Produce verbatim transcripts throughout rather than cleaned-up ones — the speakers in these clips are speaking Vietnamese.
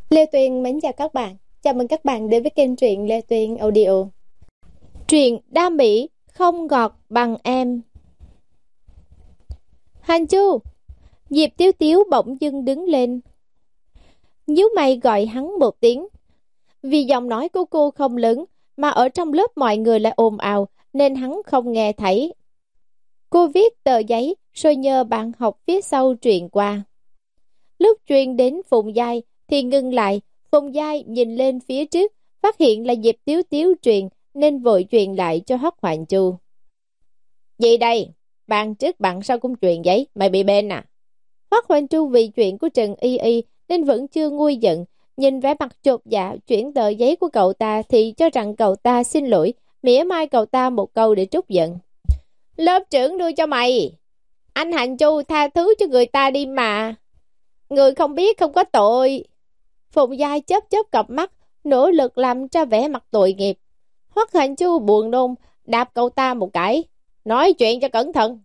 Lê Tuyền mến chào các bạn. Chào mừng các bạn đến với kênh truyện Lê Tuyền Audio. Truyện đam mỹ không ngọt bằng em. Hành Chu. Diệp Tiếu Tiếu bỗng dưng đứng lên, nhíu mày gọi hắn một tiếng. Vì giọng nói của cô không lớn, mà ở trong lớp mọi người lại ồn ào, nên hắn không nghe thấy. Cô viết tờ giấy rồi nhờ bạn học phía sau truyền qua. Lúc truyền đến Phùng Giai thì ngưng lại. Phùng Giai nhìn lên phía trước, phát hiện là Diệp Tiếu Tiếu truyền, nên vội truyền lại cho Hoắc Hoành Chu. Gì đây? Bạn trước bạn sau cũng truyền giấy, mày bị bên à? Hoắc Hoành Chu vì chuyện của Trần Y Y nên vẫn chưa nguôi giận, nhìn vẻ mặt chột dạ chuyển tờ giấy của cậu ta thì cho rằng cậu ta xin lỗi, mỉa mai cậu ta một câu để trút giận. Lớp trưởng đưa cho mày. Anh Hành Chu tha thứ cho người ta đi mà. Người không biết không có tội. Phùng Giai chớp chớp cặp mắt, nỗ lực làm ra vẻ mặt tội nghiệp. Hoắc Hành Chu buồn nôn, đạp cậu ta một cái. Nói chuyện cho cẩn thận.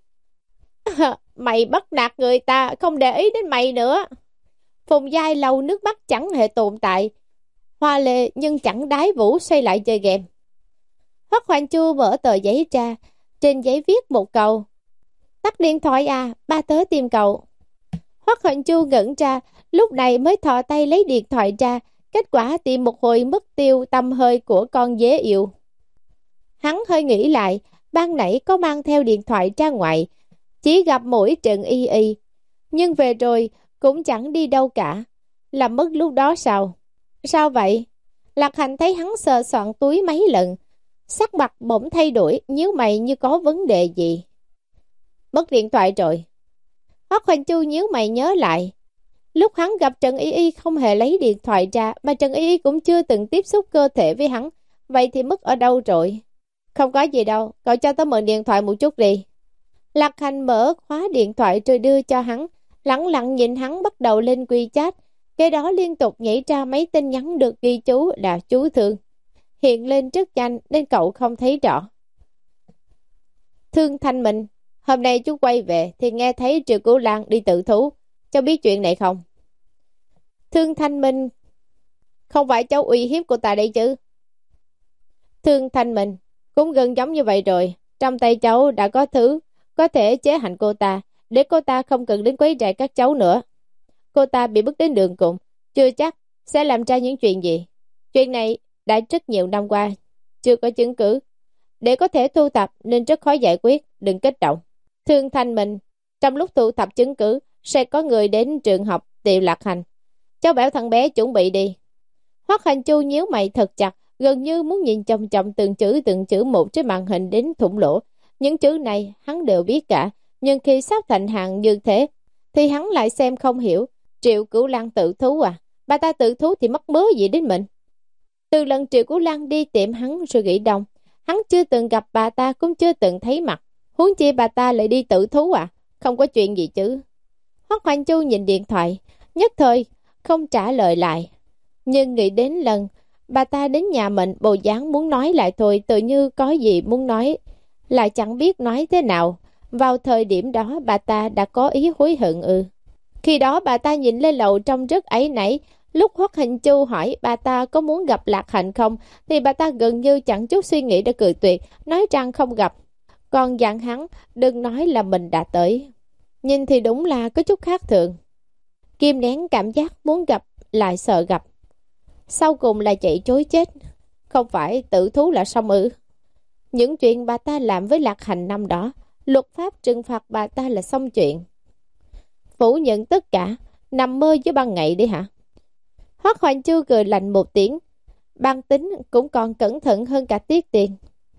Mày bắt nạt người ta, không để ý đến mày nữa. Phùng Giai lau nước mắt chẳng hề tồn tại. Hoa lệ nhưng chẳng đái vũ xoay lại chơi game. Hoắc Hoành Chu mở tờ giấy ra, trên giấy viết một câu. Tắt điện thoại à, ba tớ tìm cậu. Hoắc Hoành Chu ngẩn ra, lúc này mới thò tay lấy điện thoại ra, kết quả tìm một hồi mất tiêu tâm hơi của con dế yêu. Hắn hơi nghĩ lại, ban nãy có mang theo điện thoại ra ngoài, chỉ gặp mỗi Trần Y Y, nhưng về rồi cũng chẳng đi đâu cả, làm mất lúc đó sao? Sao vậy? Lạc Hành thấy hắn sờ soạn túi mấy lần, sắc mặt bỗng thay đổi, nhíu mày như có vấn đề gì. Mất điện thoại rồi. Hoắc Hoành Chu nhíu mày nhớ lại. Lúc hắn gặp Trần Y Y không hề lấy điện thoại ra, mà Trần Y Y cũng chưa từng tiếp xúc cơ thể với hắn. Vậy thì mất ở đâu rồi? Không có gì đâu, cậu cho tớ mượn điện thoại một chút đi. Lạc Hành mở khóa điện thoại rồi đưa cho hắn, lẳng lặng nhìn hắn bắt đầu lên WeChat. Cái đó liên tục nhảy ra mấy tin nhắn được ghi chú là chú thương. Hiện lên rất nhanh nên cậu không thấy rõ. Thương Thanh Minh, hôm nay chú quay về thì nghe thấy Triệu Cửu Lan đi tự thú. Cháu biết chuyện này không? Thương Thanh Minh, không phải cháu uy hiếp cô ta đây chứ? Thương Thanh Minh, cũng gần giống như vậy rồi. Trong tay cháu đã có thứ có thể chế hành cô ta, để cô ta không cần đến quấy rầy các cháu nữa. Cô ta bị bước đến đường cùng, chưa chắc sẽ làm ra những chuyện gì. Chuyện này đã rất nhiều năm qua, chưa có chứng cứ để có thể thu thập nên rất khó giải quyết, đừng kích động. Thương Thanh Minh, trong lúc thu thập chứng cứ sẽ có người đến trường học tìm Lạc Hành. Cháu bảo thằng bé chuẩn bị đi. Hoắc Hành Chu nhíu mày thật chặt, gần như muốn nhìn chòng chòng từng chữ từng chữ một trên màn hình đến thủng lỗ. Những chữ này hắn đều biết cả, nhưng khi sắp thành hàng như thế thì hắn lại xem không hiểu. Triệu Cửu Lan tự thú à? Bà ta tự thú thì mắc mớ gì đến mình? Từ lần Triệu Cửu Lan đi tiệm hắn rồi nghỉ đông, hắn chưa từng gặp bà ta, cũng chưa từng thấy mặt, huống chi bà ta lại đi tự thú à? Không có chuyện gì chứ? Hoắc Hoành Chu nhìn điện thoại, nhất thời không trả lời lại, nhưng nghĩ đến lần bà ta đến nhà mình, bộ dáng muốn nói lại thôi, tự như có gì muốn nói lại chẳng biết nói thế nào. Vào thời điểm đó bà ta đã có ý hối hận ư? Khi đó bà ta nhìn lên lầu trông rất áy náy. Lúc Hoắc Hành Chu hỏi bà ta có muốn gặp Lạc Hành không, thì bà ta gần như chẳng chút suy nghĩ đã cự tuyệt, nói rằng không gặp, còn dặn hắn đừng nói là mình đã tới. Nhìn thì đúng là có chút khác thường. Kim nén cảm giác muốn gặp lại sợ gặp, sau cùng là chạy trối chết. Không phải tự thú là xong ư? Những chuyện bà ta làm với Lạc Hành năm đó, luật pháp trừng phạt bà ta là xong chuyện. Phủ nhận tất cả, nằm mơ với ban ngày đi hả? Hoắc Hoành Chu cười lạnh một tiếng, ban tính cũng còn cẩn thận hơn cả Tiết Tiền.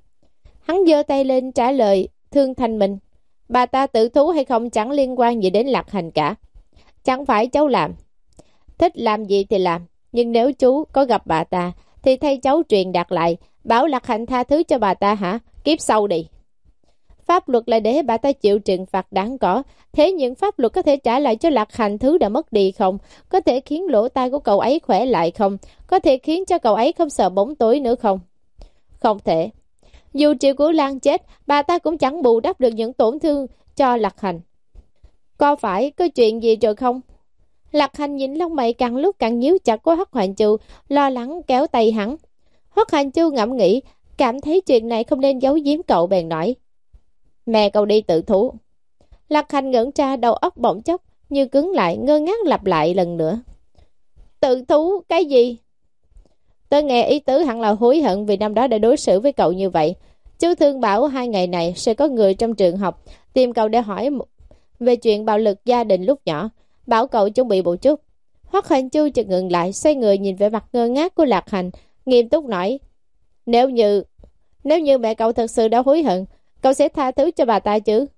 Hắn giơ tay lên trả lời Thương Thanh Minh, bà ta tự thú hay không chẳng liên quan gì đến Lạc Hành cả. Chẳng phải cháu làm, thích làm gì thì làm, nhưng nếu chú có gặp bà ta thì thay cháu truyền đạt lại, bảo Lạc Hành tha thứ cho bà ta hả? Kiếp sau đi. Pháp luật là để bà ta chịu trừng phạt đáng có, thế nhưng pháp luật có thể trả lại cho Lạc Hành thứ đã mất đi không? Có thể khiến lỗ tai của cậu ấy khỏe lại không? Có thể khiến cho cậu ấy không sợ bóng tối nữa không? Không thể. Dù Triệu Cửu Lan chết, bà ta cũng chẳng bù đắp được những tổn thương cho Lạc Hành. Có phải có chuyện gì rồi không? Lạc Hành nhìn lông mày càng lúc càng nhíu chặt của Hoắc Hoành Chu, lo lắng kéo tay hắn. Hoắc Hoành Chu ngẫm nghĩ, cảm thấy chuyện này không nên giấu giếm cậu bèn nói. Mẹ cậu đi tự thú. Lạc Hành ngẩn ra, đầu óc bỗng chốc như cứng lại, ngơ ngác lặp lại lần nữa. Tự thú cái gì? Tôi nghe ý tứ hẳn là hối hận vì năm đó đã đối xử với cậu như vậy. Chú Thương bảo hai ngày này sẽ có người trong trường học tìm cậu để hỏi về chuyện bạo lực gia đình lúc nhỏ, bảo cậu chuẩn bị một chút. Hoắc Hoành Chu chợt ngừng lại, xoay người nhìn về mặt ngơ ngác của Lạc Hành, nghiêm túc nói: Nếu như nếu như mẹ cậu thật sự đã hối hận, cậu sẽ tha thứ cho bà ta chứ?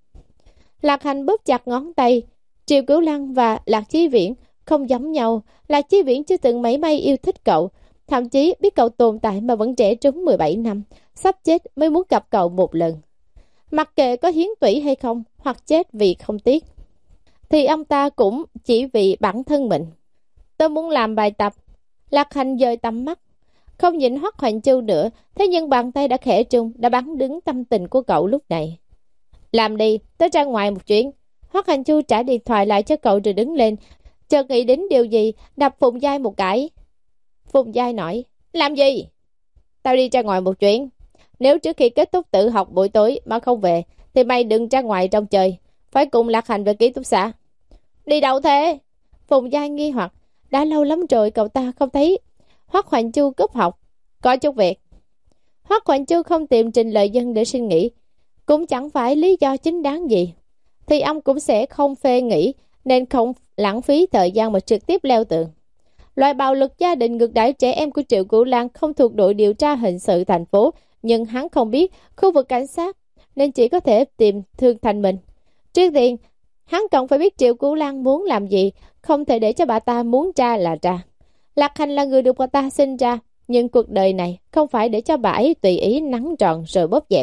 Lạc Hành bóp chặt ngón tay. Triệu Cửu Lăng và Lạc Chí Viễn không giống nhau. Lạc Chí Viễn chưa từng mấy may yêu thích cậu, thậm chí biết cậu tồn tại mà vẫn trẻ trúng mười bảy năm, sắp chết mới muốn gặp cậu một lần. Mặc kệ có hiến tủy hay không, hoặc chết vì không tiếc, thì ông ta cũng chỉ vì bản thân mình. Tôi muốn làm bài tập. Lạc Hành dời tầm mắt, không nhìn Hoắc Hoành Chu nữa, thế nhưng bàn tay đã khẽ trung, đã bắn đứng tâm tình của cậu lúc này. Làm đi, tới ra ngoài một chuyến. Hoắc Hoành Chu trả điện thoại lại cho cậu rồi đứng lên, chợt nghĩ đến điều gì, đập Phùng Giai một cái. Phùng Giai nói, làm gì? Tao đi ra ngoài một chuyến. Nếu trước khi kết thúc tự học buổi tối mà không về, thì mày đừng ra ngoài trong trời, phải cùng Lạc Hành về ký túc xá. Đi đâu thế? Phùng Giai nghi hoặc, đã lâu lắm rồi cậu ta không thấy Hoắc Hoành Chu cúp học. Có chút việc. Hoắc Hoành Chu không tìm Trình Lợi Dân để suy nghĩ, cũng chẳng phải lý do chính đáng gì, thì ông cũng sẽ không phê nghĩ, nên không lãng phí thời gian mà trực tiếp leo tường. Loại bạo lực gia đình ngược đãi trẻ em của Triệu Cửu Lan không thuộc đội điều tra hình sự thành phố, nhưng hắn không biết khu vực cảnh sát, nên chỉ có thể tìm Thương Thanh Minh. Trước tiên, hắn cần phải biết Triệu Cửu Lan muốn làm gì, không thể để cho bà ta muốn tra là tra. Lạc Hành là người được bà ta sinh ra, nhưng cuộc đời này không phải để cho bà ấy tùy ý nắn tròn rồi bóp dẹp.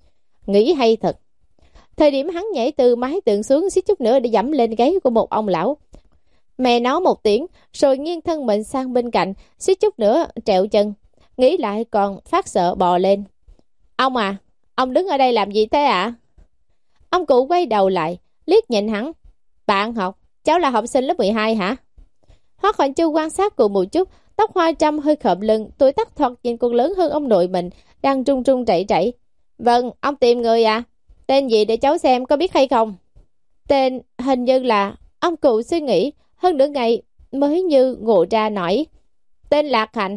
Nghĩ hay thật. Thời điểm hắn nhảy từ mái tường xuống xích chút nữa để dẫm lên gáy của một ông lão, mẹ nó một tiếng rồi nghiêng thân mình sang bên cạnh, xích chút nữa trẹo chân, nghĩ lại còn phát sợ bò lên. Ông à, ông đứng ở đây làm gì thế ạ? À? Ông cụ quay đầu lại, liếc nhìn hắn. Bạn học, cháu là học sinh lớp mười hai hả? Hoắc Hoành Chu quan sát cụ một chút, tóc hoa trăm hơi khợm lưng, tuổi tác thoạt nhìn còn lớn hơn ông nội mình, đang trung trung chảy chảy. Vâng, ông tìm người à? Tên gì để cháu xem có biết hay không? Tên hình như là... Ông cụ suy nghĩ, hơn nửa ngày mới như ngộ ra nổi. Tên Lạc Hành.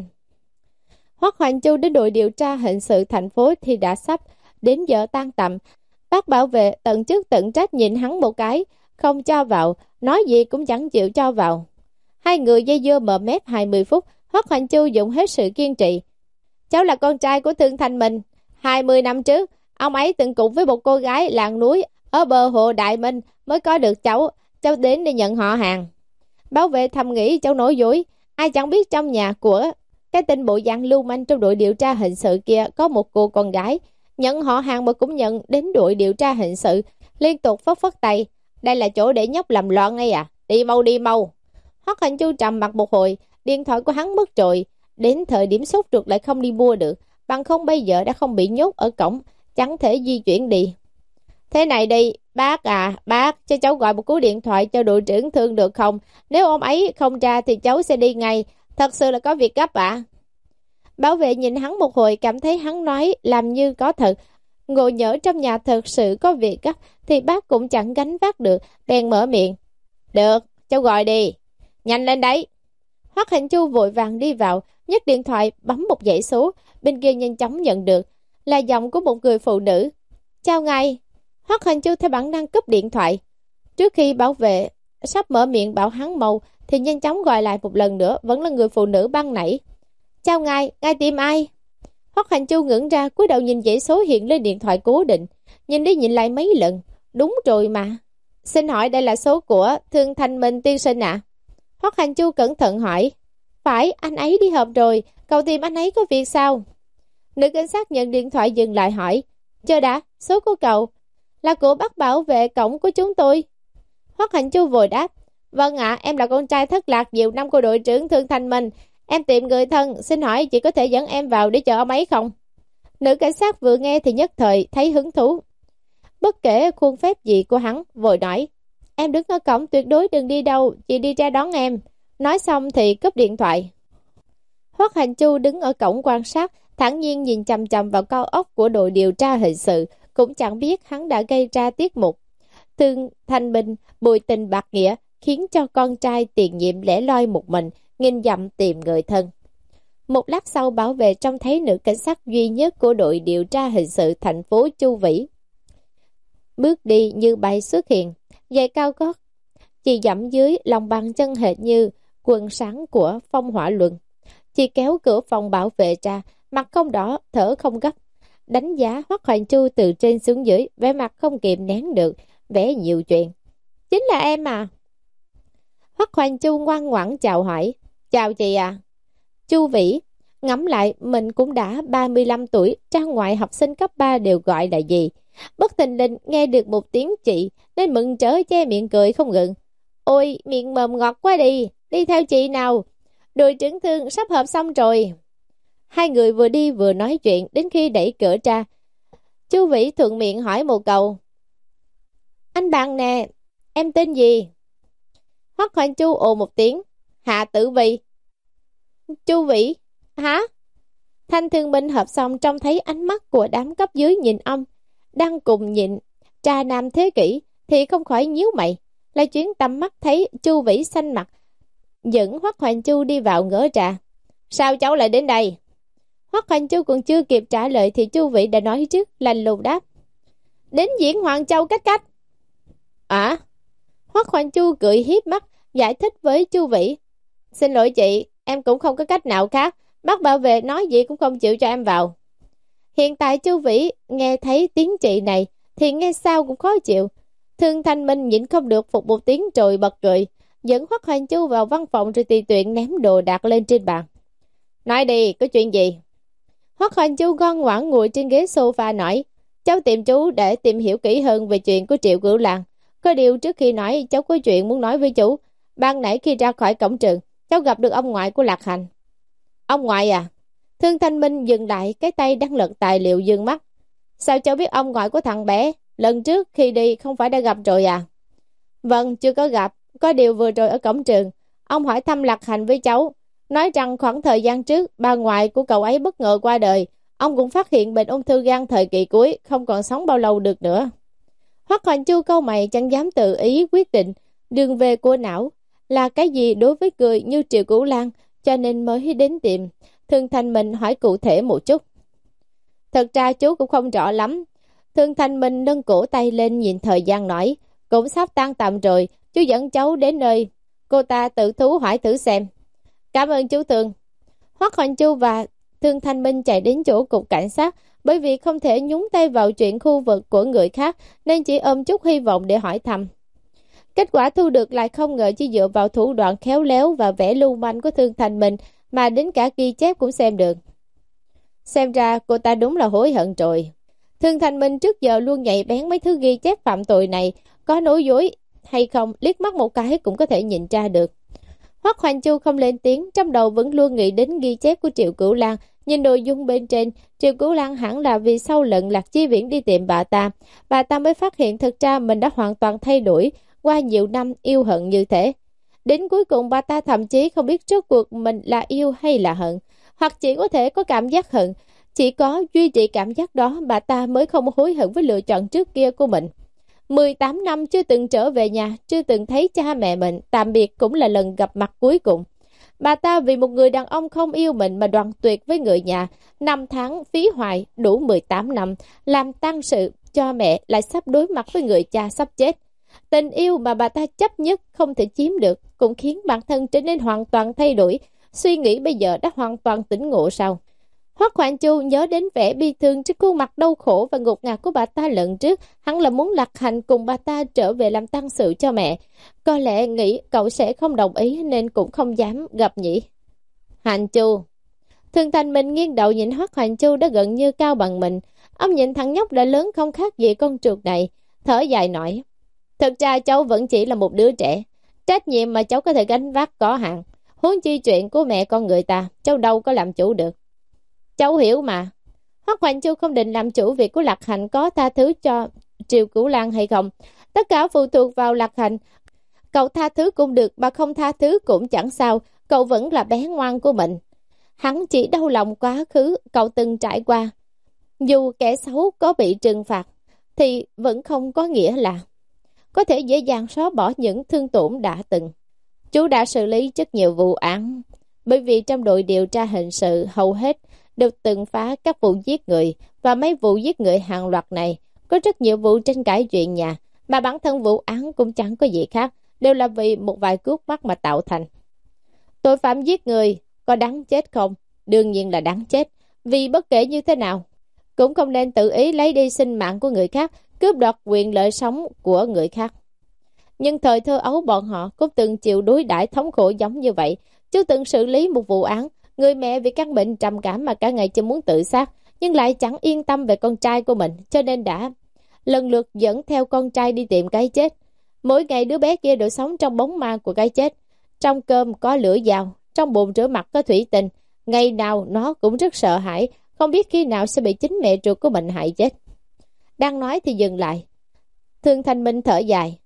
Hoắc Hoành Chu đến đội điều tra hình sự thành phố thì đã sắp đến giờ tan tầm. Bác bảo vệ tận chức tận trách nhìn hắn một cái, không cho vào, nói gì cũng chẳng chịu cho vào. Hai người dây dưa mờ mép hai mươi phút, Hoắc Hoành Chu dùng hết sự kiên trì. Cháu là con trai của Thương Thanh Minh. hai mươi năm trước, ông ấy từng cùng với một cô gái làng núi ở bờ hồ Đại Minh mới có được cháu. Cháu đến để nhận họ hàng. Bảo vệ thầm nghĩ cháu nói dối. Ai chẳng biết trong nhà của cái tên bộ dạng lưu manh trong đội điều tra hình sự kia có một cô con gái. Nhận họ hàng mà cũng nhận đến đội điều tra hình sự, liên tục phất phất tay. Đây là chỗ để nhóc làm loạn ấy à? Đi mau đi mau. Hoắc Hoành Chu trầm mặt một hồi, điện thoại của hắn mất rồi. Đến thời điểm sốt ruột lại không đi mua được, bằng không bây giờ đã không bị nhốt ở cổng, chẳng thể di chuyển đi. Thế này đi, bác à, bác, cho cháu gọi một cú điện thoại cho đội trưởng Thương được không? Nếu ông ấy không ra thì cháu sẽ đi ngay, thật sự là có việc gấp ạ. À? Bảo vệ nhìn hắn một hồi, cảm thấy hắn nói làm như có thật. Ngộ nhỡ trong nhà thật sự có việc gấp thì bác cũng chẳng gánh vác được, bèn mở miệng. Được, cháu gọi đi, nhanh lên đấy. Hoắc Hoành Chu vội vàng đi vào, nhấc điện thoại bấm một dãy số, bên kia nhanh chóng nhận được là giọng của một người phụ nữ. Chào ngài. Hoắc Hoành Chu theo bản năng cúp điện thoại. Trước khi bảo vệ sắp mở miệng bảo hắn mau thì nhanh chóng gọi lại một lần nữa, vẫn là người phụ nữ ban nãy. Chào ngài, ngài tìm ai? Hoắc Hoành Chu ngẩng ra, cúi đầu nhìn dãy số hiện lên điện thoại cố định, nhìn đi nhìn lại mấy lần. Đúng rồi mà. Xin hỏi đây là số của Thương Thanh Minh tiên sinh ạ? À? Hoắc Hoành Chu cẩn thận hỏi. Phải, anh ấy đi họp rồi, cậu tìm anh ấy có việc sao? Nữ cảnh sát nhận điện thoại dừng lại hỏi. Chờ đã, số của cậu là của bác bảo vệ cổng của chúng tôi. Hoắc Hoành Chu vội đáp. Vâng ạ, à, em là con trai thất lạc nhiều năm của đội trưởng Thương Thanh Minh. Em tìm người thân, xin hỏi chị có thể dẫn em vào để chờ ông ấy không? Nữ cảnh sát vừa nghe thì nhất thời thấy hứng thú. Bất kể khuôn phép gì của hắn, vội nói. em đứng ở cổng tuyệt đối đừng đi đâu, chị đi ra đón em. Nói xong thì cúp điện thoại. Hoắc Hành Chu đứng ở cổng quan sát, thản nhiên nhìn chằm chằm vào cao ốc của đội điều tra hình sự, cũng chẳng biết hắn đã gây ra tiết mục Thương Thanh Minh bùi tình bạc nghĩa, khiến cho con trai tiền nhiệm lẻ loi một mình, nghìn dặm tìm người thân. Một lát sau, bảo vệ trông thấy nữ cảnh sát duy nhất của đội điều tra hình sự thành phố Chu Vĩ bước đi như bay xuất hiện, giày cao gót chỉ dẫm dưới lòng bàn chân hệt như quần sáng của Phong Hỏa Luân. Chị kéo cửa phòng bảo vệ ra, mặt không đỏ, thở không gấp, đánh giá Hoắc Hoành Chu từ trên xuống dưới, vẻ mặt không kìm nén được, vẻ nhiều chuyện. Chính là em à? Hoắc Hoành Chu ngoan ngoãn chào hỏi. Chào chị à. Chu Vĩ ngẫm lại mình cũng đã ba mươi lăm tuổi, ra ngoài học sinh cấp ba đều gọi là gì. Bất thình lình nghe được một tiếng chị nên mừng trở che miệng cười không ngừng. Ôi miệng mồm ngọt quá đi, đi theo chị nào, đội trưởng Thương sắp họp xong rồi. Hai người vừa đi vừa nói chuyện đến khi đẩy cửa ra. Chu Vĩ thuận miệng hỏi một câu. Anh bạn nè, em tên gì? Hoắc Hoành Chu ồ một tiếng. Hạ Tử Vi. Chu Vĩ. Hả? Thanh Thương Minh họp xong trông thấy ánh mắt của đám cấp dưới nhìn ông đang cùng nhịn trà nam thế kỷ thì không khỏi nhíu mày. Lại chuyến tầm mắt thấy Chu Vĩ xanh mặt, dẫn Hoắc Hoành Chu đi vào ngỡ trà. Sao cháu lại đến đây? Hoắc Hoành Chu còn chưa kịp trả lời thì Chu Vĩ đã nói trước, lạnh lùng đáp. Đến diễn Hoàng Châu cách cách. À? Hoắc Hoành Chu cười hiếp mắt giải thích với Chu Vĩ. Xin lỗi chị, em cũng không có cách nào khác, bác bảo vệ nói gì cũng không chịu cho em vào. Hiện tại Chu Vĩ nghe thấy tiếng chị này thì nghe sao cũng khó chịu. Thương Thanh Minh nhịn không được phục một tiếng rồi bật cười, dẫn Hoắc Hoành Chu vào văn phòng rồi tùy tiện ném đồ đạc lên trên bàn. Nói đi, có chuyện gì? Hoắc Hoành Chu ngoan ngoãn ngồi trên ghế sofa nói. Cháu tìm chú để tìm hiểu kỹ hơn về chuyện của Triệu Cửu Lan. Có điều trước khi nói, cháu có chuyện muốn nói với chú. Ban nãy khi ra khỏi cổng trường, cháu gặp được ông ngoại của Lạc Hành. Ông ngoại à? Thương Thanh Minh dừng lại, cái tay đang lật tài liệu dương mắt. Sao cháu biết ông ngoại của thằng bé? Lần trước khi đi không phải đã gặp rồi à? Vâng, chưa có gặp. Có điều vừa rồi ở cổng trường, ông hỏi thăm Lạc Hành với cháu, nói rằng khoảng thời gian trước bà ngoại của cậu ấy bất ngờ qua đời. Ông cũng phát hiện bệnh ung thư gan thời kỳ cuối, không còn sống bao lâu được nữa. Hoắc Hoành Chu câu mày chẳng dám tự ý quyết định đường về của não là cái gì đối với người như Triệu Cửu Lan, cho nên mới đến tìm Thương Thanh Minh hỏi cụ thể một chút. Thật ra chú cũng không rõ lắm. Thương Thanh Minh nâng cổ tay lên nhìn thời gian nói. Cũng sắp tan tầm rồi, chú dẫn cháu đến nơi cô ta tự thú hỏi thử xem. Cảm ơn chú Thương. Hoắc Hoành Chu và Thương Thanh Minh chạy đến chỗ cục cảnh sát, bởi vì không thể nhúng tay vào chuyện khu vực của người khác nên chỉ ôm chút hy vọng để hỏi thăm. Kết quả thu được lại không ngờ chỉ dựa vào thủ đoạn khéo léo và vẻ lưu manh của Thương Thanh Minh mà đến cả ghi chép cũng xem được. Xem ra cô ta đúng là hối hận rồi. Thương Thanh Minh trước giờ luôn nhạy bén mấy thứ ghi chép phạm tội này, có nói dối hay không liếc mắt một cái cũng có thể nhìn ra được. Hoắc Hoành Chu không lên tiếng, trong đầu vẫn luôn nghĩ đến ghi chép của Triệu Cửu Lan. Nhìn nội dung bên trên, Triệu Cửu Lan hẳn là vì sau lần Lạc Chi Viễn đi tìm bà ta, bà ta mới phát hiện thực ra mình đã hoàn toàn thay đổi qua nhiều năm yêu hận như thế. Đến cuối cùng bà ta thậm chí không biết rốt cuộc mình là yêu hay là hận, hoặc chỉ có thể có cảm giác hận. Chỉ có duy trì cảm giác đó bà ta mới không hối hận với lựa chọn trước kia của mình. mười tám năm chưa từng trở về nhà, chưa từng thấy cha mẹ mình, tạm biệt cũng là lần gặp mặt cuối cùng. Bà ta vì một người đàn ông không yêu mình mà đoạn tuyệt với người nhà, năm tháng phí hoài, đủ mười tám năm, làm tang sự cho mẹ lại sắp đối mặt với người cha sắp chết. Tình yêu mà bà ta chấp nhất không thể chiếm được, cũng khiến bản thân trở nên hoàn toàn thay đổi, suy nghĩ bây giờ đã hoàn toàn tỉnh ngộ sao. Hoắc Hoành Chu nhớ đến vẻ bi thương trên khuôn mặt đau khổ và ngột ngạt của bà ta lần trước, hắn là muốn Lạc Hành cùng bà ta trở về làm tang sự cho mẹ. Có lẽ nghĩ cậu sẽ không đồng ý nên cũng không dám gặp nhỉ. Hành Chu. Thương Thanh Minh nghiêng đầu nhìn Hoắc Hoành Chu đã gần như cao bằng mình. Ông nhìn thằng nhóc đã lớn không khác gì con chuột này, thở dài nói. Thực ra cháu vẫn chỉ là một đứa trẻ, trách nhiệm mà cháu có thể gánh vác có hạn. Huống chi chuyện của mẹ con người ta, cháu đâu có làm chủ được. Cháu hiểu mà. Hoắc Hoành Chu không định làm chủ việc của Lạc Hành có tha thứ cho Triệu Cửu Lan hay không. Tất cả phụ thuộc vào Lạc Hành. Cậu tha thứ cũng được, mà không tha thứ cũng chẳng sao, cậu vẫn là bé ngoan của mình. Hắn chỉ đau lòng quá khứ cậu từng trải qua. Dù kẻ xấu có bị trừng phạt, thì vẫn không có nghĩa là có thể dễ dàng xóa bỏ những thương tổn đã từng. Chú đã xử lý rất nhiều vụ án, bởi vì trong đội điều tra hình sự hầu hết đều từng phá các vụ giết người, và mấy vụ giết người hàng loạt này có rất nhiều vụ tranh cãi chuyện nhà, mà bản thân vụ án cũng chẳng có gì khác, đều là vì một vài cước mắt mà tạo thành. Tội phạm giết người có đáng chết không? Đương nhiên là đáng chết, vì bất kể như thế nào cũng không nên tự ý lấy đi sinh mạng của người khác, cướp đoạt quyền lợi sống của người khác. Nhưng thời thơ ấu bọn họ cũng từng chịu đối đãi thống khổ giống như vậy. Chứ từng xử lý một vụ án, người mẹ vì căn bệnh trầm cảm mà cả ngày chỉ muốn tự sát, nhưng lại chẳng yên tâm về con trai của mình, cho nên đã lần lượt dẫn theo con trai đi tìm cái chết. Mỗi ngày đứa bé kia đều sống trong bóng ma của cái chết. Trong cơm có lửa dao, trong bồn rửa mặt có thủy tinh. Ngày nào nó cũng rất sợ hãi, không biết khi nào sẽ bị chính mẹ ruột của mình hại chết. Đang nói thì dừng lại. Thương Thanh Minh thở dài.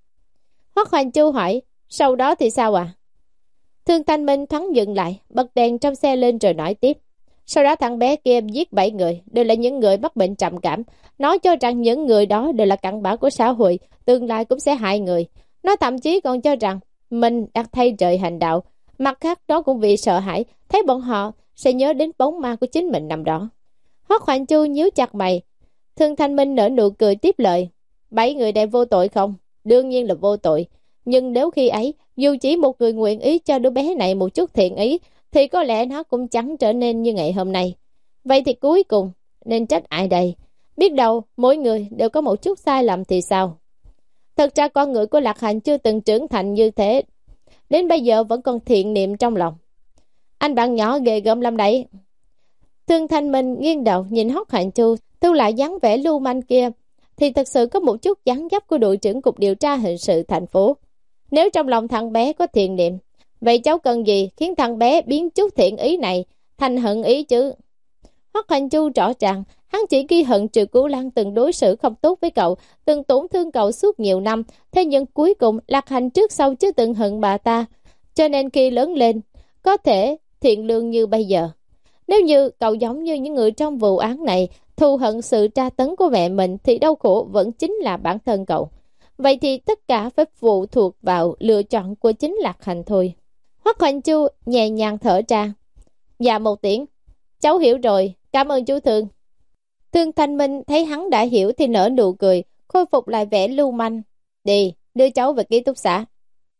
Hoắc Hoành Chu hỏi, sau đó thì sao à? Thương Thanh Minh thoáng dừng lại, bật đèn trong xe lên rồi nói tiếp. Sau đó thằng bé kia giết bảy người, đều là những người mắc bệnh trầm cảm. Nó cho rằng những người đó đều là cặn bã của xã hội, tương lai cũng sẽ hại người. Nó thậm chí còn cho rằng mình đang thay trời hành đạo. Mặt khác đó cũng vì sợ hãi, thấy bọn họ sẽ nhớ đến bóng ma của chính mình năm đó. Hoắc Hoành Chu nhíu chặt mày. Thương Thanh Minh nở nụ cười tiếp lời. Bảy người này vô tội không? Đương nhiên là vô tội. Nhưng nếu khi ấy, dù chỉ một người nguyện ý cho đứa bé này một chút thiện ý, thì có lẽ nó cũng chẳng trở nên như ngày hôm nay. Vậy thì cuối cùng, nên trách ai đây? Biết đâu, mỗi người đều có một chút sai lầm thì sao? Thật ra con người của Lạc Hành chưa từng trưởng thành như thế. Đến bây giờ vẫn còn thiện niệm trong lòng. Anh bạn nhỏ ghê gớm lắm đấy. Thương Thanh Minh nghiêng đầu nhìn Hoắc Hoành Chu, thu lại dáng vẻ lưu manh kia, thì thật sự có một chút dáng dấp của đội trưởng cục điều tra hình sự thành phố. Nếu trong lòng thằng bé có thiện niệm, vậy cháu cần gì khiến thằng bé biến chút thiện ý này thành hận ý chứ? Hoắc Hoành Chu rõ ràng, hắn chỉ ghi hận Triệu Cửu Lan từng đối xử không tốt với cậu, từng tổn thương cậu suốt nhiều năm, thế nhưng cuối cùng Lạc Hành trước sau chưa từng hận bà ta, cho nên khi lớn lên, có thể thiện lương như bây giờ. Nếu như cậu giống như những người trong vụ án này, thù hận sự tra tấn của mẹ mình, thì đau khổ vẫn chính là bản thân cậu. Vậy thì tất cả phải phụ thuộc vào lựa chọn của chính Lạc Hành thôi. Hoắc Hoành Chu nhẹ nhàng thở ra. Dạ một tiếng. Cháu hiểu rồi, cảm ơn chú Thương. Thương Thanh Minh thấy hắn đã hiểu thì nở nụ cười, khôi phục lại vẻ lưu manh. Đi, đưa cháu về ký túc xá.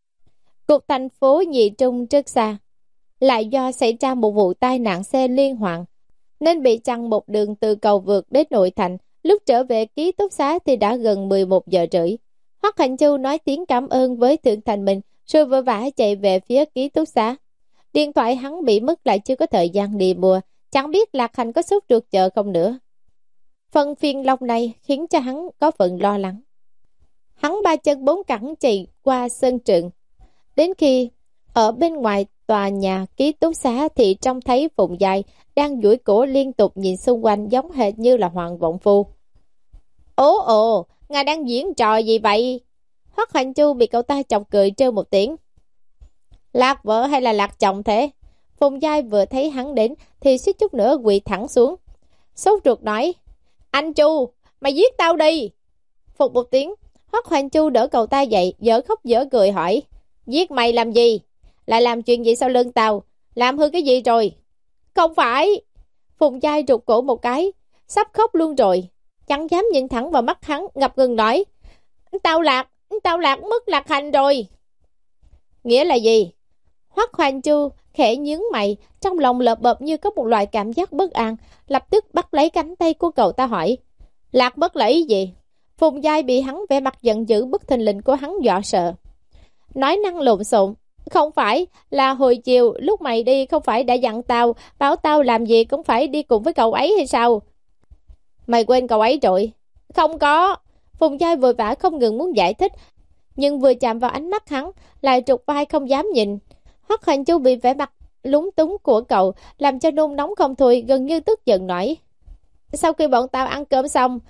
Cục thành phố Nhị Trung rất xa, lại do xảy ra một vụ tai nạn xe liên hoàn, nên bị chặn một đường từ cầu vượt đến nội thành. Lúc trở về ký túc xá thì đã gần mười một giờ rưỡi. Hoắc Hành Chu nói tiếng cảm ơn với Thương Thanh Minh, rồi vội vã chạy về phía ký túc xá. Điện thoại hắn bị mất, lại chưa có thời gian đi mua, chẳng biết Lạc Hành có sốt ruột chờ không nữa. Phần phiền lòng này khiến cho hắn có phần lo lắng. Hắn ba chân bốn cẳng chạy qua sân trường. Đến khi ở bên ngoài tòa nhà ký túc xá thì trông thấy Phùng Dài đang duỗi cổ liên tục nhìn xung quanh, giống hệt như là Hoàng Vọng Phu. Ồ ồ, ngài đang diễn trò gì vậy? Hoắc Hoành Chu bị cậu ta chọc cười trêu một tiếng. Lạc vợ hay là lạc chồng thế? Phùng Giai vừa thấy hắn đến thì suýt chút nữa quỳ thẳng xuống. Sốt ruột nói, anh Chu, mày giết tao đi. Phục một tiếng, Hoắc Hoành Chu đỡ cậu ta dậy, dở khóc dở cười hỏi, giết mày làm gì? Lại làm chuyện gì sau lưng tao? Làm hư cái gì rồi? Không phải. Phùng Giai rụt cổ một cái, sắp khóc luôn rồi, chẳng dám nhìn thẳng vào mắt hắn, ngập ngừng nói, tao lạc, tao lạc mất Lạc Hành rồi. Nghĩa là gì? Hoắc Hoành Chu khẽ nhướng mày, trong lòng lợp bợp như có một loại cảm giác bất an, lập tức bắt lấy cánh tay của cậu ta hỏi, lạc mất là ý gì? Phùng Giai bị hắn vẻ mặt giận dữ bất thình lình của hắn dọa sợ, nói năng lộn xộn, không phải là hồi chiều lúc mày đi không phải đã dặn tao, bảo tao làm gì cũng phải đi cùng với cậu ấy hay sao? Mày quên cậu ấy rồi? Không có. Phùng Giai vội vã không ngừng muốn giải thích, nhưng vừa chạm vào ánh mắt hắn lại trục vai không dám nhìn. Hoắc Hành Chu bị vẻ mặt lúng túng của cậu làm cho nôn nóng không thôi, gần như tức giận nói, sau khi bọn tao ăn cơm xong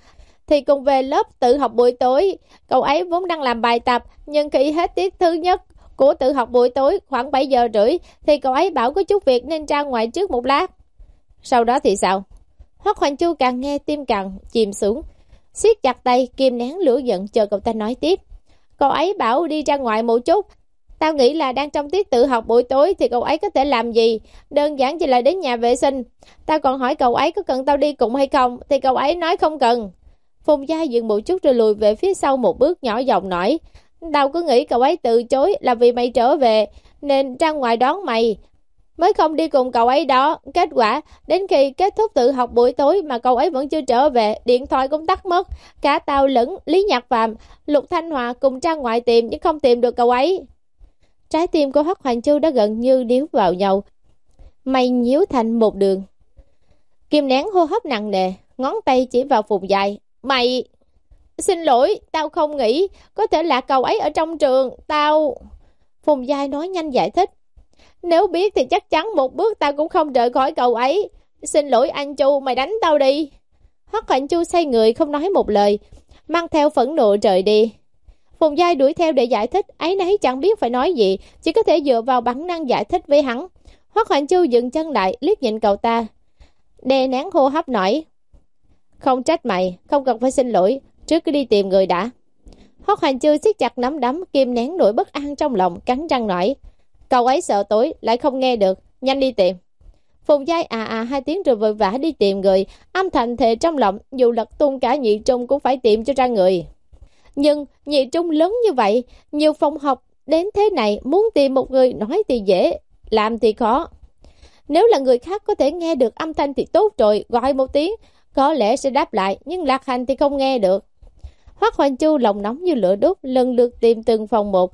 thì cùng về lớp tự học buổi tối. Cậu ấy vốn đang làm bài tập, nhưng khi hết tiết thứ nhất của tự học buổi tối khoảng bảy giờ rưỡi thì cậu ấy bảo có chút việc nên ra ngoài trước một lát. Sau đó thì sao? Hoắc Hoành Chu càng nghe tim càng chìm xuống, siết chặt tay kìm nén lửa giận chờ cậu ta nói tiếp. Cậu ấy bảo đi ra ngoài một chút. Tao nghĩ là đang trong tiết tự học buổi tối thì cậu ấy có thể làm gì? Đơn giản chỉ là đến nhà vệ sinh. Tao còn hỏi cậu ấy có cần tao đi cùng hay không, thì cậu ấy nói không cần. Phùng Gia dừng một chút rồi lùi về phía sau một bước, nhỏ giọng nói. Tao cứ nghĩ cậu ấy từ chối là vì mày trở về nên ra ngoài đón mày, mới không đi cùng cậu ấy đó. Kết quả đến khi kết thúc tự học buổi tối mà cậu ấy vẫn chưa trở về, điện thoại cũng tắt mất. Cả tao lẫn Lý Nhạc Phạm, Lục Thanh Hòa cùng ra ngoài tìm nhưng không tìm được cậu ấy. Trái tim của Hoắc Hoành Chu đã gần như níu vào nhau, mày nhíu thành một đường, kìm nén hô hấp nặng nề, ngón tay chỉ vào Phùng Dài. Mày... Xin lỗi, tao không nghĩ có thể là cậu ấy ở trong trường, tao... Phùng Giai nói nhanh giải thích. Nếu biết thì chắc chắn một bước tao cũng không rời khỏi cậu ấy. Xin lỗi anh Chu, mày đánh tao đi. Hoắc Hoành Chu xoay người không nói một lời, mang theo phẫn nộ rời đi. Phùng Giai đuổi theo để giải thích, ấy nấy chẳng biết phải nói gì, chỉ có thể dựa vào bản năng giải thích với hắn. Hoắc Hoành Chu dừng chân lại, liếc nhìn cậu ta, đè nén hô hấp nói. Không trách mày, không cần phải xin lỗi, trước cứ đi tìm người đã. Hoắc Hoành Chu siết chặt nắm đấm, kìm nén nỗi bất an trong lòng, cắn răng nói. Cậu ấy sợ tối, lại không nghe được, nhanh đi tìm. Phùng Giai à à hai tiếng rồi vội vã đi tìm người, âm thầm thề trong lòng, dù lật tung cả Nhị Trung cũng phải tìm cho ra người. Nhưng Nhị Trung lớn như vậy, nhiều phòng học đến thế này, muốn tìm một người nói thì dễ, làm thì khó. Nếu là người khác có thể nghe được âm thanh thì tốt rồi, gọi một tiếng, có lẽ sẽ đáp lại, nhưng Lạc Hành thì không nghe được. Hoắc Hoành Chu lòng nóng như lửa đốt, lần lượt tìm từng phòng một.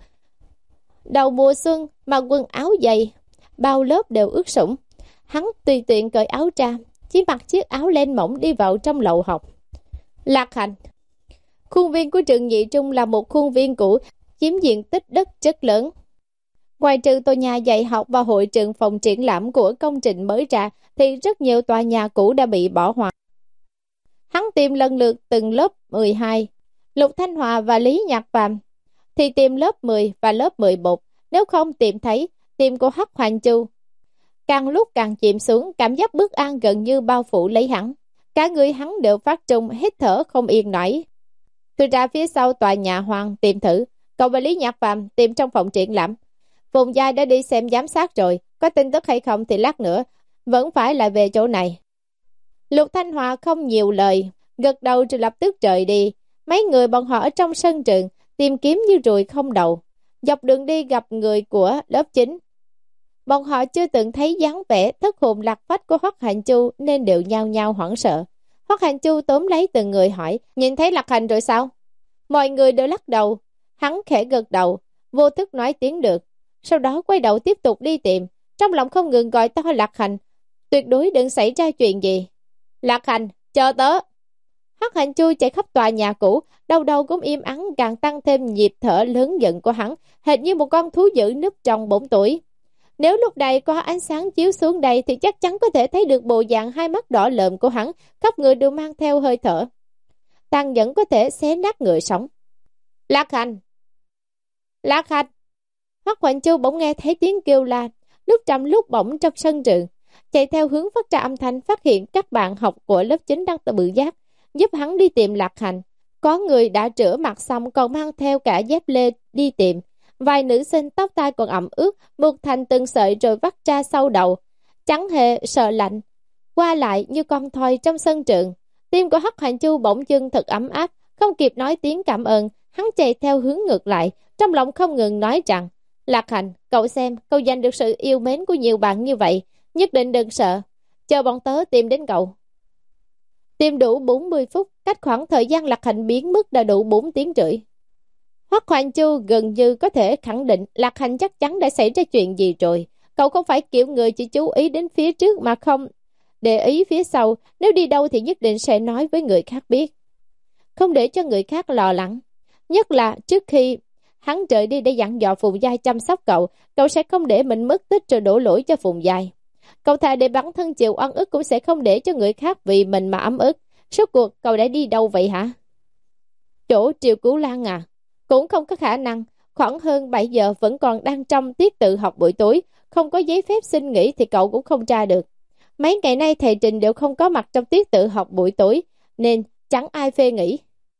Đầu mùa xuân mà quần áo dày, bao lớp đều ướt sũng. Hắn tùy tiện cởi áo ra, chỉ mặc chiếc áo len mỏng đi vào trong lầu học. Lạc Hành. Khuôn viên của trường Nhị Trung là một khuôn viên cũ, chiếm diện tích đất rất lớn. Ngoài trừ tòa nhà dạy học và hội trường phòng triển lãm của công trình mới ra, thì rất nhiều tòa nhà cũ đã bị bỏ hoang. Hắn tìm lần lượt từng lớp mười hai, Lục Thanh Hòa và Lý Nhạc Phạm, thì tìm lớp mười và lớp mười một, nếu không tìm thấy, tìm của Hoắc Hoành Chu. Càng lúc càng chìm xuống, cảm giác bất an gần như bao phủ lấy hắn. Cả người hắn đều phát trung, hít thở không yên nổi. Tôi ra phía sau tòa nhà hoang tìm thử, cậu và Lý Nhạc Phạm tìm trong phòng triển lãm. Phùng Giai đã đi xem giám sát rồi, có tin tức hay không thì lát nữa, vẫn phải lại về chỗ này. Lục Thanh Hòa không nhiều lời, gật đầu rồi lập tức rời đi. Mấy người bọn họ ở trong sân trường, tìm kiếm như ruồi không đầu. Dọc đường đi gặp người của lớp chín. Bọn họ chưa từng thấy dáng vẻ thất hồn lạc phách của Hoắc Hành Chu nên đều nhao nhao hoảng sợ. Hoắc Hành Chu tóm lấy từng người hỏi, nhìn thấy Lạc Hành rồi sao? Mọi người đều lắc đầu, hắn khẽ gật đầu, vô thức nói tiếng được. Sau đó quay đầu tiếp tục đi tìm, trong lòng không ngừng gọi to Lạc Hành, tuyệt đối đừng xảy ra chuyện gì. Lạc Hành, chờ tớ. Hoắc Hành Chu chạy khắp tòa nhà cũ, đầu đầu cũng im ắng, càng tăng thêm nhịp thở lớn giận của hắn, hệt như một con thú dữ núp trong bóng tối. Nếu lúc này có ánh sáng chiếu xuống đây thì chắc chắn có thể thấy được bộ dạng hai mắt đỏ lợm của hắn, khắp người đều mang theo hơi thở tàn nhẫn có thể xé nát người sống. Lạc Hành, Lạc Hành. Hoắc Hoành Chu bỗng nghe thấy tiếng kêu la, lúc trầm lúc bổng trong sân trường, chạy theo hướng phát ra âm thanh, phát hiện các bạn học của lớp chín đang tự giác giúp hắn đi tìm Lạc Hành. Có người đã rửa mặt xong còn mang theo cả dép lê đi tìm. Vài nữ sinh tóc tai còn ẩm ướt, buộc thành từng sợi rồi vắt ra sau đầu, chẳng hề sợ lạnh, qua lại như con thoi trong sân trường. Tim của Hoắc Hoành Chu bỗng dưng thật ấm áp, không kịp nói tiếng cảm ơn, hắn chạy theo hướng ngược lại, trong lòng không ngừng nói rằng: Lạc Hành, cậu xem, cậu giành được sự yêu mến của nhiều bạn như vậy, nhất định đừng sợ, chờ bọn tớ tìm đến cậu. Tìm đủ bốn mươi phút, cách khoảng thời gian Lạc Hành biến mất đã đủ bốn tiếng rưỡi. Hoắc Hoành Chu gần như có thể khẳng định Lạc Hành chắc chắn đã xảy ra chuyện gì rồi. Cậu không phải kiểu người chỉ chú ý đến phía trước mà không để ý phía sau, nếu đi đâu thì nhất định sẽ nói với người khác biết, không để cho người khác lo lắng. Nhất là trước khi hắn rời đi để dặn dò Phùng Giai chăm sóc cậu, cậu sẽ không để mình mất tích rồi đổ lỗi cho Phùng Giai. Cậu thà để bản thân chịu oan ức cũng sẽ không để cho người khác vì mình mà ấm ức. Suốt cuộc cậu đã đi đâu vậy hả? Chỗ Triệu Cửu Lan à? Cũng không có khả năng, khoảng hơn bảy giờ vẫn còn đang trong tiết tự học buổi tối, không có giấy phép xin nghỉ thì cậu cũng không tra được. Mấy ngày nay thầy Trình đều không có mặt trong tiết tự học buổi tối, nên chẳng ai phê nghỉ.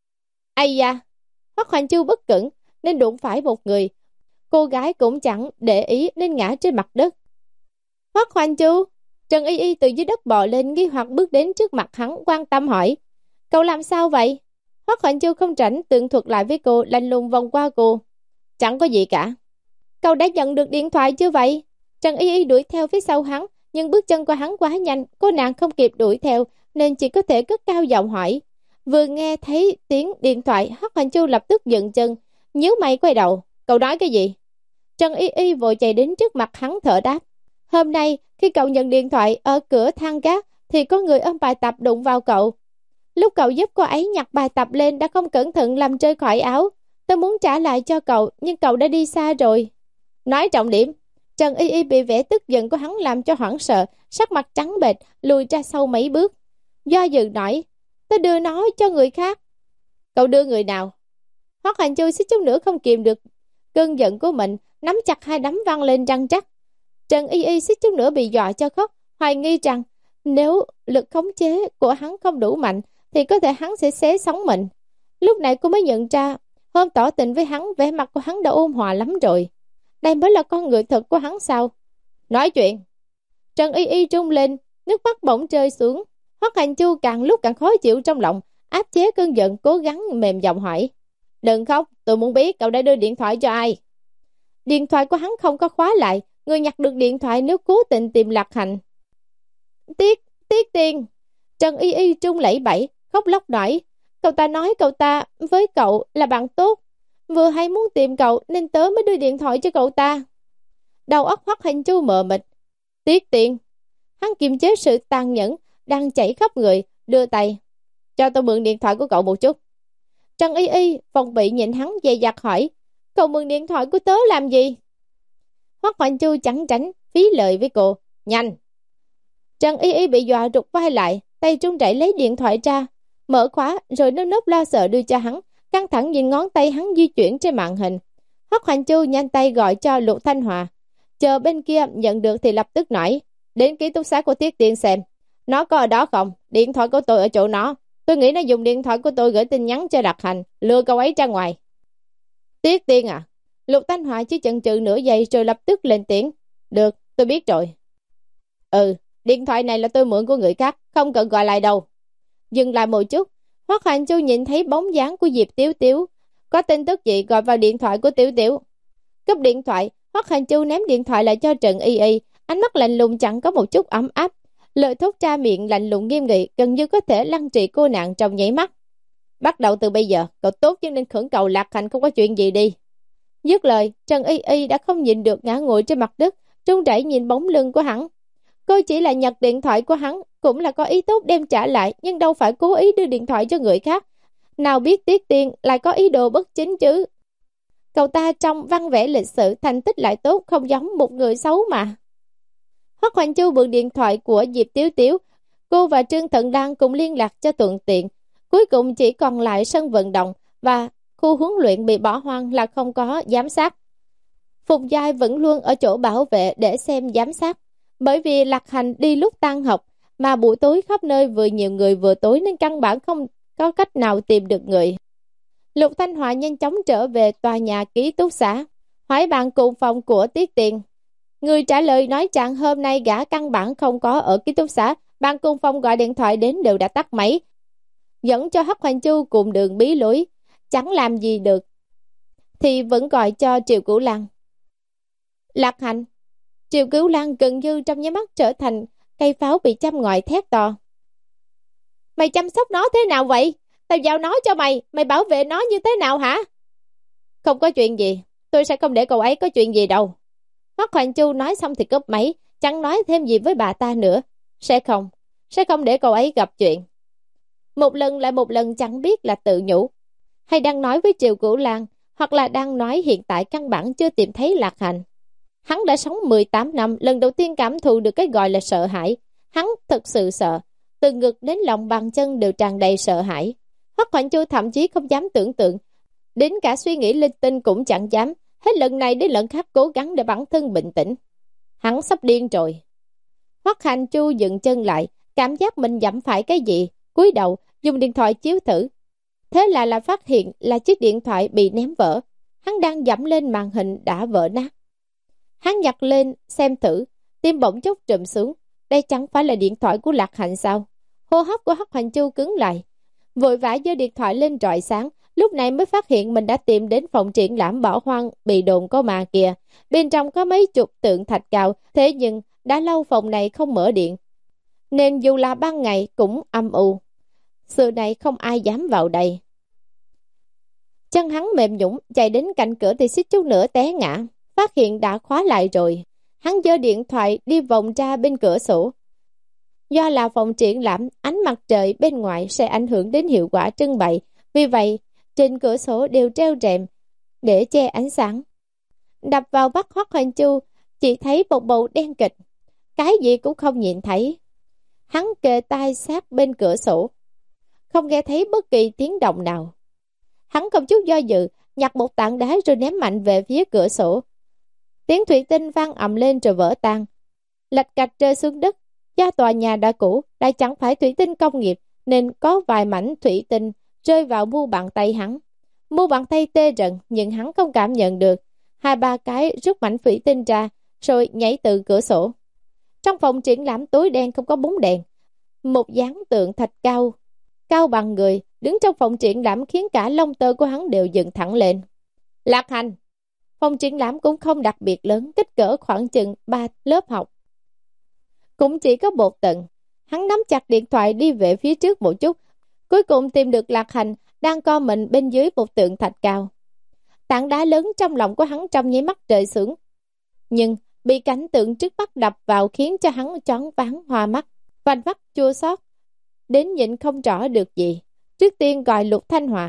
Ây da, Hoắc Hoành Chu bất cẩn nên đụng phải một người. Cô gái cũng chẳng để ý nên ngã trên mặt đất. Hoắc Hoành Chu, Trần Y Y từ dưới đất bò lên nghi hoặc bước đến trước mặt hắn quan tâm hỏi. Cậu làm sao vậy? Hoắc Hoành Chu không rảnh tường thuật lại với cô, lạnh lùng vòng qua cô. Chẳng có gì cả. Cậu đã nhận được điện thoại chưa vậy? Trần Y Y đuổi theo phía sau hắn, nhưng bước chân của hắn quá nhanh, cô nàng không kịp đuổi theo nên chỉ có thể cất cao giọng hỏi. Vừa nghe thấy tiếng điện thoại, Hoắc Hoành Chu lập tức dựng chân, nhíu mày quay đầu. Cậu nói cái gì? Trần Y Y vội chạy đến trước mặt hắn thở đáp. Hôm nay khi cậu nhận điện thoại ở cửa thang gác thì có người ôm bài tập đụng vào cậu. Lúc cậu giúp cô ấy nhặt bài tập lên đã không cẩn thận làm rơi khỏi áo. Tôi muốn trả lại cho cậu nhưng cậu đã đi xa rồi. Nói trọng điểm. Trần Y Y bị vẻ tức giận của hắn làm cho hoảng sợ, sắc mặt trắng bệch, lùi ra sau mấy bước. Do dự nói, tôi đưa nó cho người khác. Cậu đưa người nào? Hoắc Hành Chu xích chút nữa không kìm được cơn giận của mình, nắm chặt hai đấm văng lên răng chắc. Trần Y Y xích chút nữa bị dọa cho khóc, hoài nghi rằng nếu lực khống chế của hắn không đủ mạnh thì có thể hắn sẽ xé sống mình. Lúc này cô mới nhận ra, hôm tỏ tình với hắn, vẻ mặt của hắn đã ôn hòa lắm rồi. Đây mới là con người thật của hắn sao? Nói chuyện. Trần Y Y trung lên, nước mắt bỗng rơi xuống. Hoắc Hành Chu càng lúc càng khó chịu trong lòng, áp chế cơn giận, cố gắng mềm giọng hỏi. Đừng khóc, tôi muốn biết cậu đã đưa điện thoại cho ai. Điện thoại của hắn không có khóa lại, người nhặt được điện thoại nếu cố tình tìm Lạc Hành. Tiếc, tiếc tiền. Trần Y Y trung lẩy bẩy, khóc lóc nói. Cậu ta nói cậu ta với cậu là bạn tốt, vừa hay muốn tìm cậu nên tớ mới đưa điện thoại cho cậu ta. Đầu óc Hoắc Hành Chu mờ mịt. Tiếc tiền. Hắn kiềm chế sự tàn nhẫn đang chảy khắp người, đưa tay. Cho tôi mượn điện thoại của cậu một chút. Trần Y Y phòng bị nhìn hắn dè dặt hỏi. Cậu mượn điện thoại của tớ làm gì? Hoắc Hoành Chu chẳng tránh phí lời với cô. Nhanh. Trần Y Y bị dọa rụt vai lại, tay trung rẩy lấy điện thoại ra, mở khóa rồi nơm nớp lo sợ đưa cho hắn, căng thẳng nhìn ngón tay hắn di chuyển trên màn hình. Hoắc Hoành Chu nhanh tay gọi cho Lục Thanh Hòa, chờ bên kia nhận được thì lập tức nói. Đến ký túc xá của Tiết Tiên xem, nó có ở đó không? Điện thoại của tôi ở chỗ nó. Tôi nghĩ nó dùng điện thoại của tôi gửi tin nhắn cho Lạc Hành, lừa cậu ấy ra ngoài. Tiết Tiên à? Lục Thanh Hòa chỉ chần chừ nửa giây rồi lập tức lên tiếng. Được, tôi biết rồi. Ừ, điện thoại này là tôi mượn của người khác, không cần gọi lại đâu. Dừng lại một chút, Hoắc Hành Chu nhìn thấy bóng dáng của Diệp Tiếu Tiếu. Có tin tức gì gọi vào điện thoại của Tiếu Tiếu. Cúp điện thoại, Hoắc Hành Chu ném điện thoại lại cho Trần Y Y, ánh mắt lạnh lùng chẳng có một chút ấm áp. Lời thốt ra miệng lạnh lùng nghiêm nghị, gần như có thể lăng trì cô nàng trong nháy mắt. Bắt đầu từ bây giờ, cậu tốt chứ nên khẩn cầu Lạc Hành không có chuyện gì đi. Dứt lời, Trần Y Y đã không nhìn được ngã ngồi trên mặt đất, run rẩy nhìn bóng lưng của hắn. Cô chỉ là nhặt điện thoại của hắn, cũng là có ý tốt đem trả lại, nhưng đâu phải cố ý đưa điện thoại cho người khác. Nào biết Tiết Tiên lại có ý đồ bất chính chứ. Cậu ta trong văn vẻ lịch sự, thành tích lại tốt, không giống một người xấu mà. Hoắc Hoành Chu mượn điện thoại của Diệp Tiếu Tiếu, cô và Trương Thận Đan cùng liên lạc cho thuận tiện. Cuối cùng chỉ còn lại sân vận động và khu huấn luyện bị bỏ hoang là không có giám sát. Phục Giai vẫn luôn ở chỗ bảo vệ để xem giám sát. Bởi vì Lạc Hành đi lúc tan học, mà buổi tối khắp nơi vừa nhiều người vừa tối nên căn bản không có cách nào tìm được người. Lục Thanh Hòa nhanh chóng trở về tòa nhà ký túc xá, hỏi bạn cùng phòng của Tiết Tiền. Người trả lời nói rằng hôm nay gã căn bản không có ở ký túc xá, bạn cùng phòng gọi điện thoại đến đều đã tắt máy. Dẫn cho Hoắc Hoành Chu cùng đường bí lối, chẳng làm gì được, thì vẫn gọi cho Triệu Cửu Lan. Lạc Hành. Triệu Cửu Lan gần như trong nháy mắt trở thành cây pháo bị châm ngòi thét to. Mày chăm sóc nó thế nào vậy? Tao giao nó cho mày, mày bảo vệ nó như thế nào hả? Không có chuyện gì, tôi sẽ không để cậu ấy có chuyện gì đâu. Hoắc Hoành Chu nói xong thì cúp máy, chẳng nói thêm gì với bà ta nữa. Sẽ không, sẽ không để cậu ấy gặp chuyện. Một lần lại một lần chẳng biết là tự nhủ, hay đang nói với Triệu Cửu Lan, hoặc là đang nói hiện tại căn bản chưa tìm thấy Lạc Hành. Hắn đã sống mười tám năm, lần đầu tiên cảm thụ được cái gọi là sợ hãi. Hắn thật sự sợ, từ ngực đến lòng bàn chân đều tràn đầy sợ hãi. Hoắc Hoành Chu thậm chí không dám tưởng tượng, đến cả suy nghĩ linh tinh cũng chẳng dám, hết lần này đến lần khác cố gắng để bản thân bình tĩnh. Hắn sắp điên rồi. Hoắc Hoành Chu dừng chân lại, cảm giác mình dẫm phải cái gì, cúi đầu dùng điện thoại chiếu thử. Thế là là phát hiện là chiếc điện thoại bị ném vỡ. Hắn đang dẫm lên màn hình đã vỡ nát. Hắn nhặt lên xem thử, tim bỗng chốc trùm xuống. Đây chẳng phải là điện thoại của Lạc Hạnh sao? Hô hấp của Hoắc Hoành Chu cứng lại, vội vã giơ điện thoại lên rọi sáng. Lúc này mới phát hiện mình đã tìm đến phòng triển lãm bỏ hoang bị đồn có ma kìa. Bên trong có mấy chục tượng thạch cao, thế nhưng đã lâu phòng này không mở điện, nên dù là ban ngày cũng âm u. Xưa này không ai dám vào đây. Chân hắn mềm nhũn, chạy đến cạnh cửa thì suýt chút nữa té ngã. Phát hiện đã khóa lại rồi, hắn giơ điện thoại đi vòng ra bên cửa sổ. Do là phòng triển lãm, ánh mặt trời bên ngoài sẽ ảnh hưởng đến hiệu quả trưng bày, vì vậy trên cửa sổ đều treo rèm để che ánh sáng. Đập vào mắt Hoắc Hoành Chu, chỉ thấy một bầu đen kịch, cái gì cũng không nhìn thấy. Hắn kề tai sát bên cửa sổ, không nghe thấy bất kỳ tiếng động nào. Hắn không chút do dự, nhặt một tảng đá rồi ném mạnh về phía cửa sổ. Tiếng thủy tinh vang ầm lên rồi vỡ tan, lạch cạch rơi xuống đất. Do tòa nhà đã cũ, lại chẳng phải thủy tinh công nghiệp, nên có vài mảnh thủy tinh rơi vào mu bàn tay hắn. Mu bàn tay tê rần, nhưng hắn không cảm nhận được. Hai ba cái rút mảnh thủy tinh ra, rồi nhảy từ cửa sổ. Trong phòng triển lãm tối đen không có bóng đèn. Một dáng tượng thạch cao, cao bằng người, đứng trong phòng triển lãm khiến cả lông tơ của hắn đều dựng thẳng lên. Lạc Hành. Phòng triển lãm cũng không đặc biệt lớn, kích cỡ khoảng chừng ba lớp học. Cũng chỉ có một tầng. Hắn nắm chặt điện thoại đi về phía trước một chút, cuối cùng tìm được Lạc Hành đang co mình bên dưới một tượng thạch cao. Tảng đá lớn trong lòng của hắn trong nháy mắt rơi xuống, nhưng bị cảnh tượng trước mắt đập vào khiến cho hắn choáng váng hoa mắt, vành mắt chua xót đến nhìn không rõ được gì. Trước tiên gọi Lục Thanh Hòa.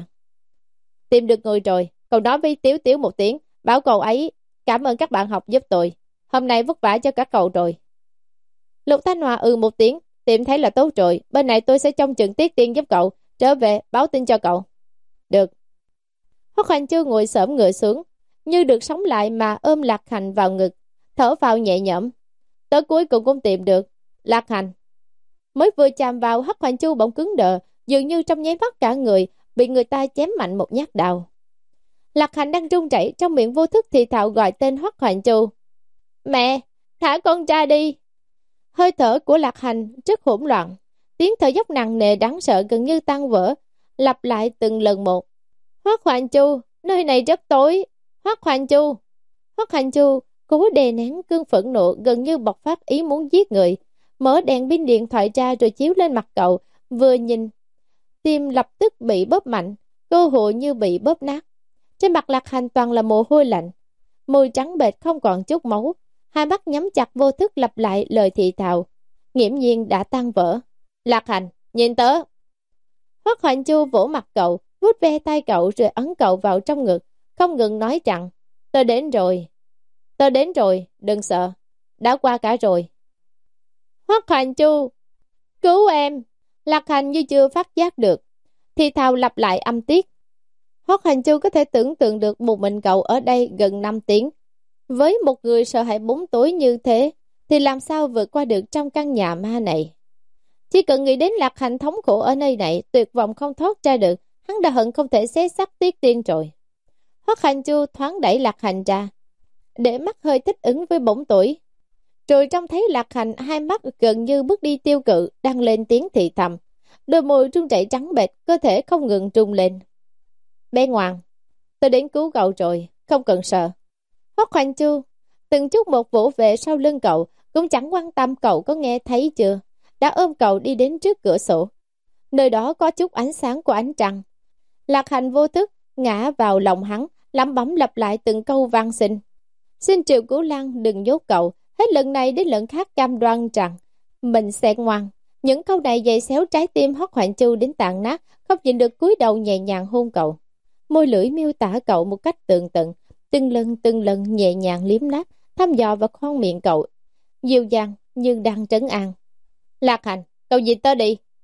Tìm được người rồi, cậu nói với Tiếu Tiếu một tiếng, bảo cậu ấy cảm ơn các bạn học giúp tôi, hôm nay vất vả cho các cậu rồi. Lục Thanh Hòa ừ một tiếng, tìm thấy là tốt rồi, bên này tôi sẽ trông chừng Tiết Tiên giúp cậu, trở về báo tin cho cậu. Được. Hoắc Hoành Chu ngồi xổm người xuống, như được sống lại mà ôm Lạc Hành vào ngực, thở vào nhẹ nhõm. Tới cuối cùng cũng tìm được. Lạc Hành. Mới vừa chạm vào, Hoắc Hoành Chu bỗng cứng đờ, dường như trong nháy mắt cả người bị người ta chém mạnh một nhát đao. Lạc Hành đang run rẩy, trong miệng vô thức thì thào gọi tên Hoắc Hoành Chu. Mẹ, thả con ra đi. Hơi thở của Lạc Hành rất hỗn loạn, tiếng thở dốc nặng nề đáng sợ gần như tan vỡ, lặp lại từng lần một. Hoắc Hoành Chu, nơi này rất tối. Hoắc Hoành Chu. Hoắc Hoành Chu cố đè nén cơn phẫn nộ gần như bộc phát ý muốn giết người, mở đèn pin điện thoại ra rồi chiếu lên mặt cậu. Vừa nhìn, tim lập tức bị bóp mạnh, cơ hội như bị bóp nát. Trên mặt Lạc Hành toàn là mồ hôi lạnh, môi trắng bệch không còn chút máu, hai mắt nhắm chặt vô thức lặp lại lời thị thào, nghiễm nhiên đã tan vỡ. Lạc Hành, nhìn tớ. Hoắc Hoành Chu vỗ mặt cậu, vuốt ve tay cậu rồi ấn cậu vào trong ngực, không ngừng nói rằng, tớ đến rồi, tớ đến rồi, đừng sợ, đã qua cả rồi. Hoắc Hoành Chu, cứu em. Lạc Hành như chưa phát giác được, thì thào lặp lại âm tiết. Hoắc Hoành Chu có thể tưởng tượng được một mình cậu ở đây gần năm tiếng. Với một người sợ hãi bóng tối như thế, thì làm sao vượt qua được trong căn nhà ma này. Chỉ cần nghĩ đến Lạc Hành thống khổ ở nơi này, tuyệt vọng không thoát ra được, hắn đã hận không thể xé xác Tiết Tiên rồi. Hoắc Hoành Chu thoáng đẩy Lạc Hành ra, để mắt hơi thích ứng với bóng tối. Rồi trông thấy Lạc Hành hai mắt gần như bước đi tiêu cự, đang lên tiếng thì thầm, đôi môi run rẩy trắng bệch, cơ thể không ngừng rung lên. Bé ngoan, tôi đến cứu cậu rồi, không cần sợ. Hoắc Hoành Chu từng chút một vỗ về sau lưng cậu, cũng chẳng quan tâm cậu có nghe thấy chưa, đã ôm cậu đi đến trước cửa sổ. Nơi đó có chút ánh sáng của ánh trăng. Lạc Hành vô thức ngã vào lòng hắn, lẩm bẩm lặp lại từng câu van xin. Xin Triệu Cửu Lăng đừng nhốt cậu, hết lần này đến lần khác cam đoan rằng mình sẽ ngoan. Những câu này giày xéo trái tim Hoắc Hoành Chu đến tàn nát, không nhịn được cúi đầu nhẹ nhàng hôn cậu. Môi lưỡi miêu tả cậu một cách tường tận, từng lần từng lần nhẹ nhàng liếm láp, thăm dò vào khoang miệng cậu, dịu dàng nhưng đang trấn an. Lạc Hành, cậu nhìn tớ đi.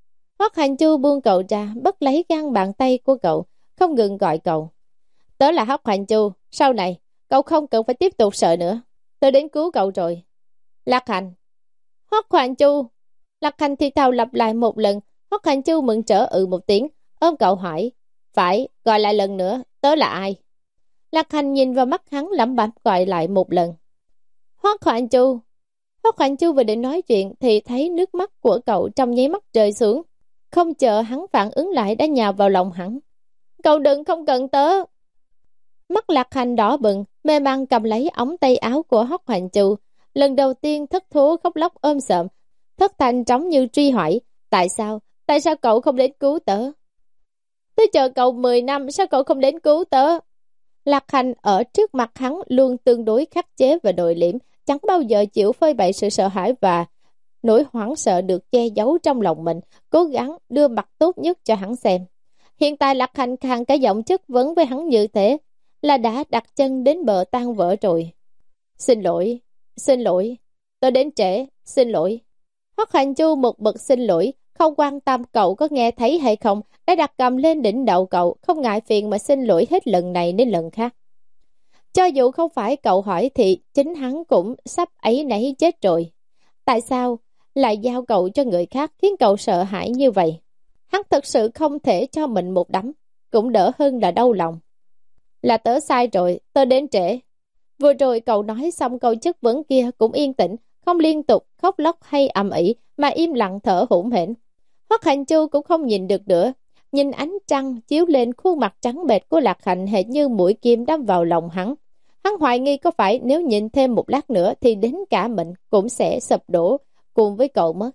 Hoắc Hành Chu buông cậu ra, bắt lấy gan bàn tay của cậu, không ngừng gọi cậu. Tớ là Hoắc Hành Chu, sau này, cậu không cần phải tiếp tục sợ nữa. Tớ đến cứu cậu rồi. Lạc Hành. Hoắc Hành Chu. Lạc Hành thì thào lặp lại một lần. Hoắc Hành Chu mừng trở ừ một tiếng, ôm cậu hỏi. Phải, gọi lại lần nữa, tớ là ai? Lạc Hành nhìn vào mắt hắn lẩm bẩm gọi lại một lần. Hoắc Hành Chu. Hoắc Hành Chu vừa định nói chuyện thì thấy nước mắt của cậu trong nháy mắt rơi xuống. Không chờ hắn phản ứng lại đã nhào vào lòng hắn. Cậu đừng, không cần tớ. Mắt Lạc Hành đỏ bừng, mê man cầm lấy ống tay áo của Hoắc Hành Chu. Lần đầu tiên thất thố khóc lóc ôm sợm. Thất thanh trống như truy hỏi. Tại sao? Tại sao cậu không đến cứu tớ? Tôi chờ cậu mười năm, sao cậu không đến cứu tớ? Lạc Hành ở trước mặt hắn luôn tương đối khắc chế và nội liễm, chẳng bao giờ chịu phơi bày sự sợ hãi và nỗi hoảng sợ được che giấu trong lòng mình, cố gắng đưa mặt tốt nhất cho hắn xem. Hiện tại Lạc Hành khàn cái giọng chất vấn với hắn như thế, là đã đặt chân đến bờ tan vỡ rồi. Xin lỗi, xin lỗi, tôi đến trễ, xin lỗi. Hoắc Hành Chu một bậc xin lỗi, không quan tâm cậu có nghe thấy hay không, đã đặt cầm lên đỉnh đầu cậu, không ngại phiền mà xin lỗi hết lần này đến lần khác. Cho dù không phải cậu hỏi thì chính hắn cũng sắp ấy nấy chết rồi. Tại sao lại giao cậu cho người khác khiến cậu sợ hãi như vậy? Hắn thật sự không thể cho mình một đấm, cũng đỡ hơn là đau lòng. Là tớ sai rồi, tớ đến trễ. Vừa rồi cậu nói xong câu chất vấn kia cũng yên tĩnh, không liên tục khóc lóc hay ầm ĩ mà im lặng thở hổn hển. Hoắc Hành Chu cũng không nhìn được nữa, nhìn ánh trăng chiếu lên khuôn mặt trắng bệch của Lạc Hành hệt như mũi kim đâm vào lòng hắn. Hắn hoài nghi có phải nếu nhìn thêm một lát nữa thì đến cả mình cũng sẽ sụp đổ cùng với cậu mất.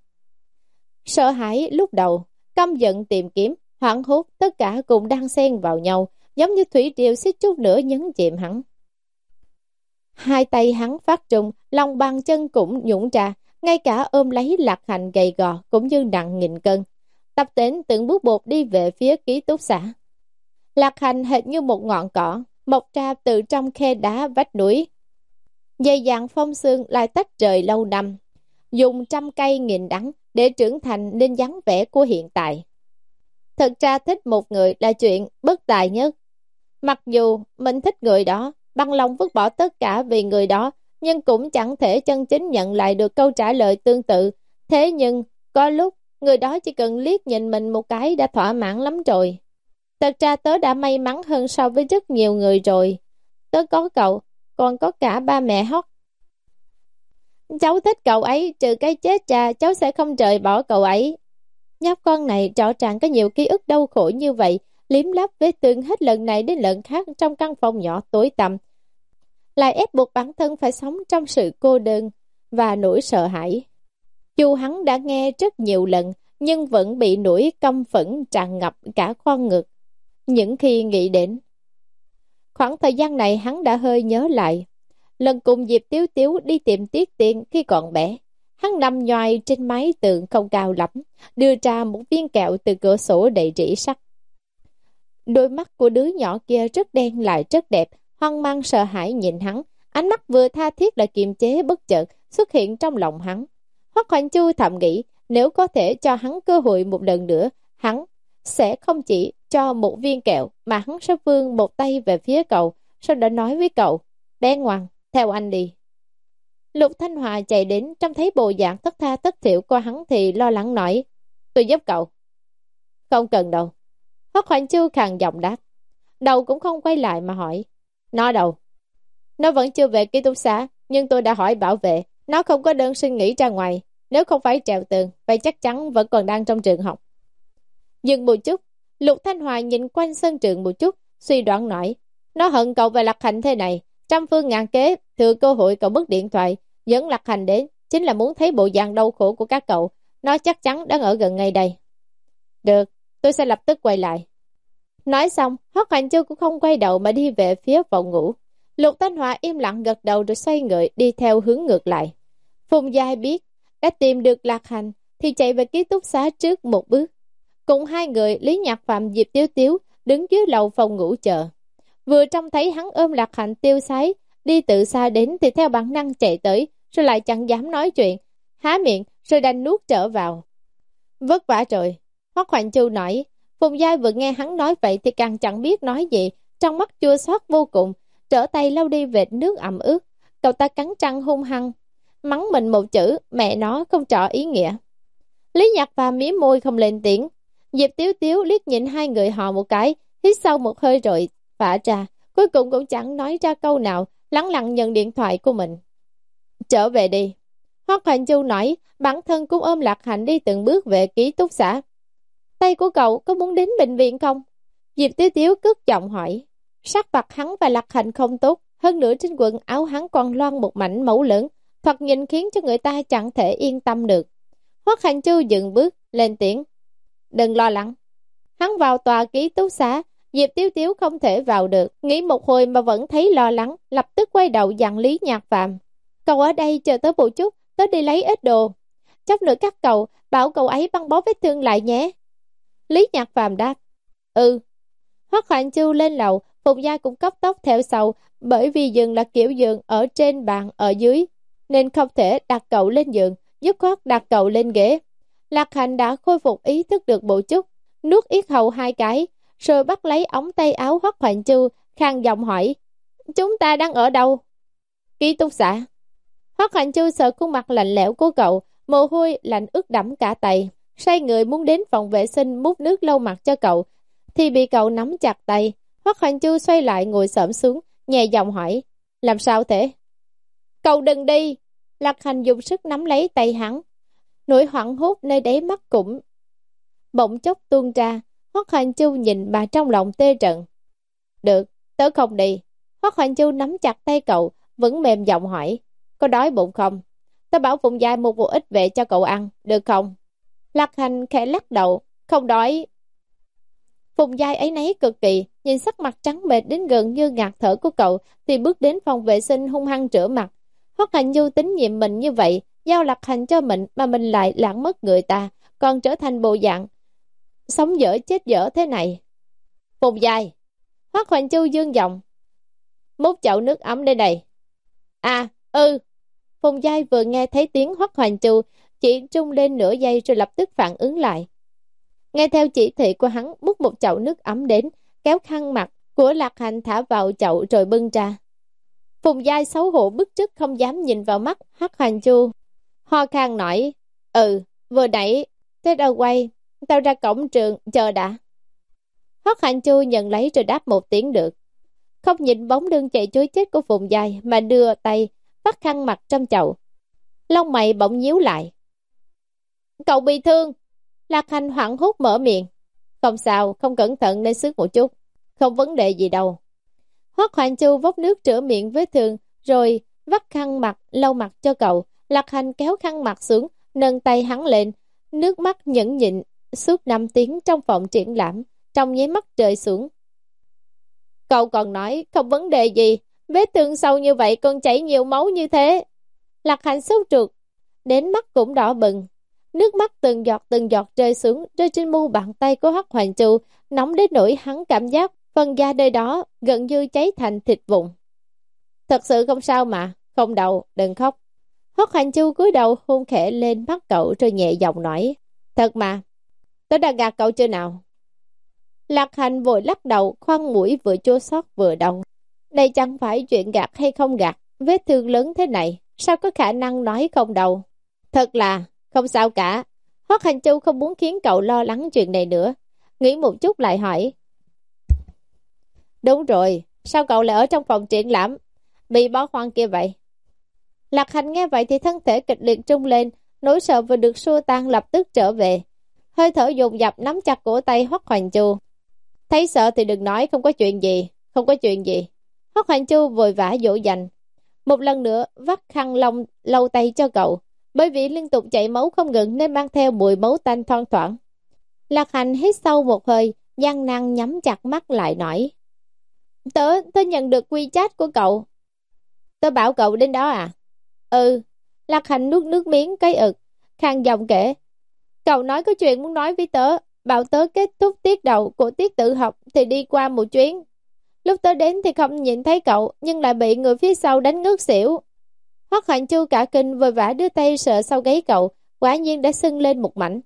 Sợ hãi lúc đầu, căm giận tìm kiếm, hoảng hốt, tất cả cùng đang xen vào nhau, giống như thủy triều xích chút nữa nhấn chìm hắn. Hai tay hắn phát trung, lòng bàn chân cũng nhũn ra, ngay cả ôm lấy Lạc Hành gầy gò cũng như nặng nghìn cân. Tập tính từng bước bột đi về phía ký túc xá. Lạc Hành hệt như một ngọn cỏ, mọc ra từ trong khe đá vách núi. Dày dặn phong sương lại tách rời lâu năm, dùng trăm cây nghìn đắng để trưởng thành nên dáng vẻ của hiện tại. Thật ra thích một người là chuyện bất tài nhất. Mặc dù mình thích người đó, bằng lòng vứt bỏ tất cả vì người đó, nhưng cũng chẳng thể chân chính nhận lại được câu trả lời tương tự. Thế nhưng, có lúc, người đó chỉ cần liếc nhìn mình một cái đã thỏa mãn lắm rồi. Thật ra tớ đã may mắn hơn so với rất nhiều người rồi. Tớ có cậu, còn có cả ba mẹ Hoắc. Cháu thích cậu ấy, trừ cái chết cha, cháu sẽ không rời bỏ cậu ấy. Nhóc con này rõ ràng có nhiều ký ức đau khổ như vậy, liếm láp vết thương hết lần này đến lần khác trong căn phòng nhỏ tối tăm, lại ép buộc bản thân phải sống trong sự cô đơn và nỗi sợ hãi. Dù hắn đã nghe rất nhiều lần, nhưng vẫn bị nỗi căm phẫn tràn ngập cả khoang ngực. Những khi nghĩ đến khoảng thời gian này, hắn đã hơi nhớ lại lần cùng Diệp Tiếu Tiếu đi tìm Tiết Tiên khi còn bé. Hắn nằm nhoài trên mái tường không cao lắm, đưa ra một viên kẹo từ cửa sổ đầy rỉ sắt. Đôi mắt của đứa nhỏ kia rất đen lại rất đẹp, hoang mang sợ hãi nhìn hắn, ánh mắt vừa tha thiết lại kiềm chế bất chợt xuất hiện trong lòng hắn. Hoắc Hoành Chu thầm nghĩ, nếu có thể cho hắn cơ hội một lần nữa, hắn sẽ không chỉ cho một viên kẹo mà hắn sẽ vươn một tay về phía cậu, sau đó nói với cậu, bé ngoan, theo anh đi. Lục Thanh Hòa chạy đến, trông thấy bộ dạng thất tha thất thiểu của hắn thì lo lắng nói, tôi giúp cậu. Không cần đâu. Hoắc Hoành Chu khàn giọng đáp, đầu cũng không quay lại mà hỏi, nó đâu? Nó vẫn chưa về ký túc xá, nhưng tôi đã hỏi bảo vệ, nó không có đơn xin nghỉ ra ngoài, nếu không phải trèo tường, vậy chắc chắn vẫn còn đang trong trường học. Dừng một chút, Lục Thanh Hòa nhìn quanh sân trường một chút, suy đoán nói, nó hận cậu và Lạc Hành thế này, trăm phương ngàn kế, thừa cơ hội cậu mất điện thoại, dẫn Lạc Hành đến, chính là muốn thấy bộ dạng đau khổ của các cậu, nó chắc chắn đang ở gần ngay đây. Được, tôi sẽ lập tức quay lại. Nói xong, Hoắc Hoành Chu cũng không quay đầu mà đi về phía phòng ngủ. Lục Thanh Hòa im lặng gật đầu rồi xoay người đi theo hướng ngược lại. Phùng Giai biết đã tìm được Lạc Hành thì chạy về ký túc xá trước một bước. Cùng hai người Lý Nhạc Phạm, Diệp Tiếu Tiếu đứng dưới lầu phòng ngủ chờ. Vừa trông thấy hắn ôm Lạc Hành tiêu sái đi từ xa đến thì theo bản năng chạy tới, rồi lại chẳng dám nói chuyện, há miệng rồi đành nuốt trở vào. Vất vả rồi. Hoắc Hoành Chu nói. Phùng Giai vừa nghe hắn nói vậy thì càng chẳng biết nói gì, trong mắt chua xót vô cùng, trở tay lau đi vệt nước ẩm ướt. Cậu ta cắn răng hung hăng, mắng mình một chữ, mẹ nó không trọ ý nghĩa. Lý Nhạc Phàm mím môi không lên tiếng. Diệp Tiếu Tiếu liếc nhìn hai người họ một cái, hít sâu một hơi rồi phả ra, cuối cùng cũng chẳng nói ra câu nào, lẳng lặng nhận điện thoại của mình. Trở về đi. Hoắc Hoành Chu nói, bản thân cũng ôm Lạc Hạnh đi từng bước về ký túc xá. Tay của cậu có muốn đến bệnh viện không? Diệp Tiếu Tiếu cất giọng hỏi. Sắc mặt hắn và Lạc Hạnh không tốt, hơn nữa trên quần áo hắn còn loan một mảnh mẫu lớn, thoạt nhìn khiến cho người ta chẳng thể yên tâm được. Hoắc Hoành Chu dừng bước, lên tiếng. Đừng lo lắng. Hắn vào tòa ký túc xá, Diệp Tiếu Tiếu không thể vào được, nghĩ một hồi mà vẫn thấy lo lắng, lập tức quay đầu dặn Lý Nhạc Phàm. Cậu ở đây chờ tớ một chút, tớ đi lấy ít đồ. Chốc nữa các cậu, bảo cậu ấy băng bó vết thương lại nhé. Lý Nhạc Phàm đáp. Ừ. Hoắc Hoành Chu lên lầu, Phùng Gia cũng cấp tốc theo sau, bởi vì giường là kiểu giường ở trên bàn ở dưới, nên không thể đặt cậu lên giường, dứt khoát đặt cậu lên ghế. Lạc Hành đã khôi phục ý thức được một chút, nuốt yết hầu hai cái, rồi bắt lấy ống tay áo Hoắc Hoành Chu, khang giọng hỏi. Chúng ta đang ở đâu? Ký túc xá. Hoắc Hoành Chu sợ khuôn mặt lạnh lẽo của cậu, mồ hôi lạnh ướt đẫm cả tay, xoay người muốn đến phòng vệ sinh múc nước lau mặt cho cậu, thì bị cậu nắm chặt tay. Hoắc Hoành Chu xoay lại ngồi xổm xuống, nhẹ giọng hỏi. Làm sao thế? Cậu đừng đi. Lạc Hành dùng sức nắm lấy tay hắn, nỗi hoảng hốt nơi đáy mắt cũng bỗng chốc tuôn ra. Hoắc Hoành Chu nhìn bà trong lòng tê trận. Được, tớ không đi. Hoắc Hoành Chu nắm chặt tay cậu, vẫn mềm giọng hỏi. Có đói bụng không? Tớ bảo Phùng Giai mua một ít về cho cậu ăn, được không? Lạc Hành khẽ lắc đầu. Không đói. Phùng Giai ấy nấy cực kỳ, nhìn sắc mặt trắng bệch đến gần như ngạt thở của cậu, thì bước đến phòng vệ sinh hung hăng rửa mặt. Hoắc Hoành Chu tín nhiệm mình như vậy, giao Lạc Hành cho mình mà mình lại lãng mất người ta, còn trở thành bộ dạng sống dở chết dở thế này. Phùng Giai. Hoắc Hoành Chu dương giọng. Múc chậu nước ấm đây này. À, ừ. Phùng Giai vừa nghe thấy tiếng Hoắc Hoành Chu, chỉ trung lên nửa giây rồi lập tức phản ứng lại. Nghe theo chỉ thị của hắn, múc một chậu nước ấm đến, kéo khăn mặt của Lạc Hành thả vào chậu rồi bưng ra. Phùng Giai xấu hổ bức trước không dám nhìn vào mắt Hoắc Hoành Chu. Ho khan nói. Ừ, vừa nãy tới đâu quay, tao ra cổng trường chờ đã. Hoắc Hoành Chu nhận lấy rồi đáp một tiếng được. Không nhìn bóng lưng chạy chối chết của Phùng Giai mà đưa tay bắt khăn mặt trong chậu. Lông mày bỗng nhíu lại. Cậu bị thương. Lạc Hành hoảng hốt mở miệng. Không sao, không cẩn thận nên xước một chút. Không vấn đề gì đâu. Hoắc Hoành Chu vốc nước rửa miệng vết thương, rồi vắt khăn mặt lau mặt cho cậu. Lạc Hành kéo khăn mặt xuống, nâng tay hắn lên, nước mắt nhẫn nhịn suốt năm tiếng trong phòng triển lãm, trong nháy mắt rơi xuống. Cậu còn nói không vấn đề gì, vết thương sâu như vậy còn chảy nhiều máu như thế. Lạc Hành sốt ruột, đến mắt cũng đỏ bừng. Nước mắt từng giọt từng giọt rơi xuống, rơi trên mu bàn tay của Hoắc Hoành Chu, nóng đến nỗi hắn cảm giác phần da nơi đó gần như cháy thành thịt vụn. Thật sự không sao mà, không đau, đừng khóc. Hoắc Hoành Chu cúi đầu hôn khẽ lên mắt cậu rồi nhẹ giọng nói. Thật mà, tớ đã gạt cậu chưa nào? Lạc Hành vội lắc đầu, khoan mũi vừa chua xót vừa đau. Đây chẳng phải chuyện gạt hay không gạt, vết thương lớn thế này, sao có khả năng nói không đau? Thật là không sao cả. Hoắc Hoành Chu không muốn khiến cậu lo lắng chuyện này nữa. Nghĩ một chút lại hỏi. Đúng rồi, sao cậu lại ở trong phòng triển lãm, bị bó hoang kia vậy? Lạc Hành nghe vậy thì thân thể kịch liệt trung lên, nỗi sợ vừa được xua tan lập tức trở về. Hơi thở dồn dập nắm chặt cổ tay Hoắc Hoành Chu. Thấy sợ thì đừng nói, không có chuyện gì, không có chuyện gì. Hoắc Hoành Chu vội vã dỗ dành. Một lần nữa vắt khăn lông lau tay cho cậu. Bởi vì liên tục chảy máu không ngừng nên mang theo mùi máu tanh thoang thoảng. Lạc Hành hít sâu một hơi, gian nan nhắm chặt mắt lại nói. Tớ, tớ nhận được quy chat của cậu. Tớ bảo cậu đến đó à? Ừ. Lạc Hành nuốt nước miếng cái ực, khang giọng kể. Cậu nói có chuyện muốn nói với tớ, bảo tớ kết thúc tiết đầu của tiết tự học thì đi qua một chuyến. Lúc tớ đến thì không nhìn thấy cậu, nhưng lại bị người phía sau đánh ngất xỉu. Hoắc Hoành Chu cả kinh vội vã đưa tay sờ sau gáy cậu, quả nhiên đã sưng lên một mảnh.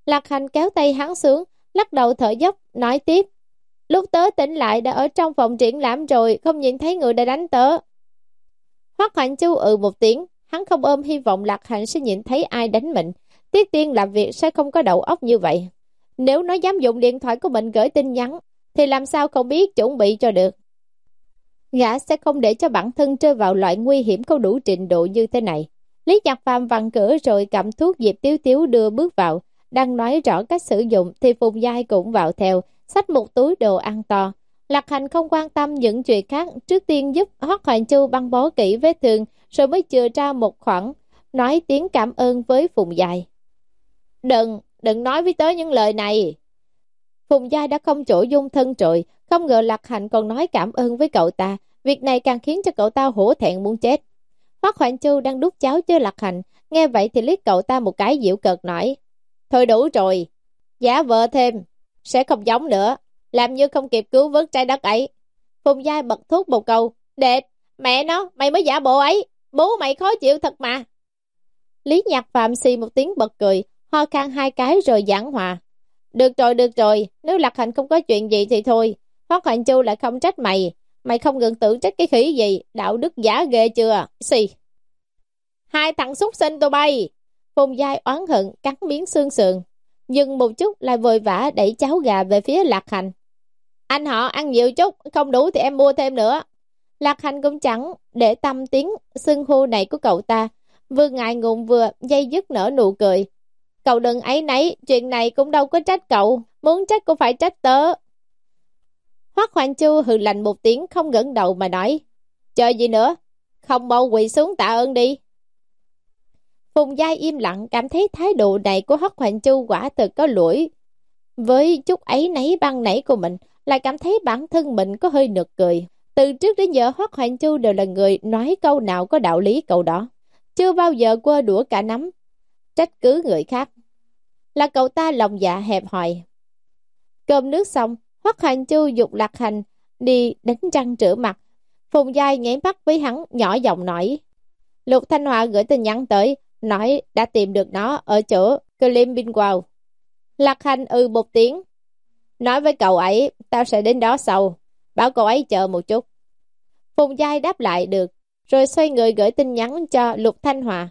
Lạc Hành kéo tay hắn xuống, lắc đầu thở dốc, nói tiếp. Lúc tớ tỉnh lại đã ở trong phòng triển lãm rồi, không nhìn thấy người đã đánh tớ. Hoắc Hoành Chu ừ một tiếng, hắn không ôm hy vọng Lạc Hành sẽ nhìn thấy ai đánh mình. Tiết Tiên làm việc sẽ không có đầu óc như vậy. Nếu nó dám dùng điện thoại của mình gửi tin nhắn, thì làm sao không biết chuẩn bị cho được. Gã sẽ không để cho bản thân rơi vào loại nguy hiểm không đủ trình độ như thế này. Lý Nhạc Phàm vặn cửa rồi cầm thuốc Diệp Tiếu Tiếu đưa bước vào. Đang nói rõ cách sử dụng thì Phùng Giai cũng vào theo, xách một túi đồ ăn to. Lạc Hành không quan tâm những chuyện khác, trước tiên giúp Hoắc Hoành Chu băng bó kỹ vết thương, rồi mới chừa ra một khoảng, nói tiếng cảm ơn với Phùng Giai. Đừng, đừng nói với tớ những lời này. Phùng Giai đã không chỗ dung thân rồi, không ngờ Lạc Hành còn nói cảm ơn với cậu ta. Việc này càng khiến cho cậu ta hổ thẹn muốn chết. Hoắc Hoành Chu đang đút cháo cho Lạc Hành, nghe vậy thì liếc cậu ta một cái giễu cợt nói. Thôi đủ rồi, giả vờ thêm, sẽ không giống nữa, làm như không kịp cứu vớt trái đất ấy. Phùng Giai bật thốt một câu, đệt, mẹ nó, mày mới giả bộ ấy, bố mày khó chịu thật mà. Lý Nhạc Phạm xì một tiếng bật cười, ho khan hai cái rồi giảng hòa. Được rồi, được rồi, nếu Lạc Hành không có chuyện gì thì thôi, Hoắc Hoành Chu lại không trách mày, mày không ngừng tự trách cái khỉ gì, đạo đức giả ghê chưa, xì. Hai thằng súc sinh tụi bay. Phùng Giai oán hận cắn miếng xương sườn, dừng một chút lại vội vã đẩy cháo gà về phía Lạc Hành. Anh họ ăn nhiều chút, không đủ thì em mua thêm nữa. Lạc Hành cũng chẳng để tâm tiếng xưng hô này của cậu ta, vừa ngại ngùng vừa dây dứt nở nụ cười. Cậu đừng áy náy, chuyện này cũng đâu có trách cậu, muốn trách cũng phải trách tớ. Hoắc Hoành Chu hừ lạnh một tiếng không ngẩng đầu mà nói. Chờ gì nữa, không mau quỳ xuống tạ ơn đi. Phùng Giai im lặng, cảm thấy thái độ này của Hoắc Hoành Chu quả thực có lỗi. Với chút ấy nấy băng nảy của mình, lại cảm thấy bản thân mình có hơi nực cười. Từ trước đến giờ Hoắc Hoành Chu đều là người nói câu nào có đạo lý câu đó, chưa bao giờ quơ đũa cả nắm, trách cứ người khác. Là cậu ta lòng dạ hẹp hòi. Cơm nước xong, Hoắc Hoành Chu dục Lạc Hành đi đánh răng rửa mặt. Phùng Giai nháy mắt với hắn, nhỏ giọng nói. Lục Thanh Hòa gửi tin nhắn tới, nói đã tìm được nó ở chỗ Klimbinwald. Lạc Hành ừ một tiếng. Nói với cậu ấy, tao sẽ đến đó sau. Bảo cậu ấy chờ một chút. Phùng Giai đáp lại được, rồi xoay người gửi tin nhắn cho Lục Thanh Hòa.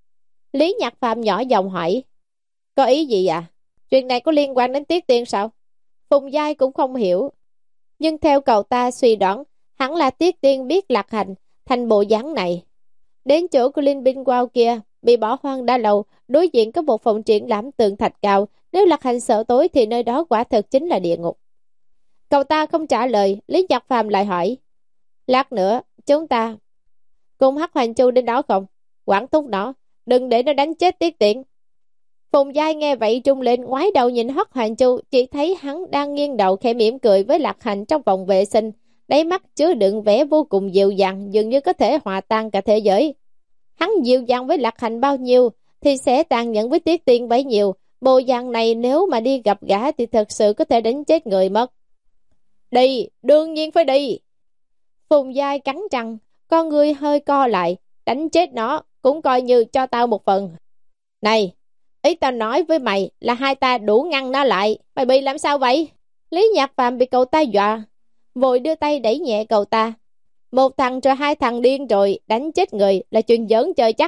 Lý Nhạc Phạm nhỏ giọng hỏi. Có ý gì à? Chuyện này có liên quan đến Tiết Tiên sao? Phùng Giai cũng không hiểu. Nhưng theo cậu ta suy đoán, hẳn là Tiết Tiên biết Lạc Hành thành bộ dáng này. Đến chỗ của Linh Binh Quao kia, bị bỏ hoang đã lâu, đối diện có một phòng triển lãm tường thạch cao. Nếu Lạc Hành sợ tối thì nơi đó quả thực chính là địa ngục. Cậu ta không trả lời, Lý Nhạc Phàm lại hỏi. Lát nữa, chúng ta cùng Hắc Hoành Chu đến đó không? Quản thúc nó, đừng để nó đánh chết Tiết Tiện. Phùng Giai nghe vậy trung lên, ngoái đầu nhìn Hoắc Hoành Chu, chỉ thấy hắn đang nghiêng đầu khẽ mỉm cười với Lạc Hành trong vòng vệ sinh, đáy mắt chứa đựng vẻ vô cùng dịu dàng, dường như có thể hòa tan cả thế giới. Hắn dịu dàng với Lạc Hành bao nhiêu thì sẽ tàn nhẫn với Tiết Tiên bấy nhiêu. Bộ dạng này nếu mà đi gặp gã thì thật sự có thể đánh chết người mất. Đi, đương nhiên phải đi. Phùng Giai cắn răng, con người hơi co lại. Đánh chết nó cũng coi như cho tao một phần. Này, ý tao nói với mày là hai ta đủ ngăn nó lại. Mày bị làm sao vậy? Lý Nhạc Phạm bị cậu ta dọa, vội đưa tay đẩy nhẹ cậu ta. Một thằng rồi hai thằng điên rồi, đánh chết người là chuyện giỡn chơi chắc.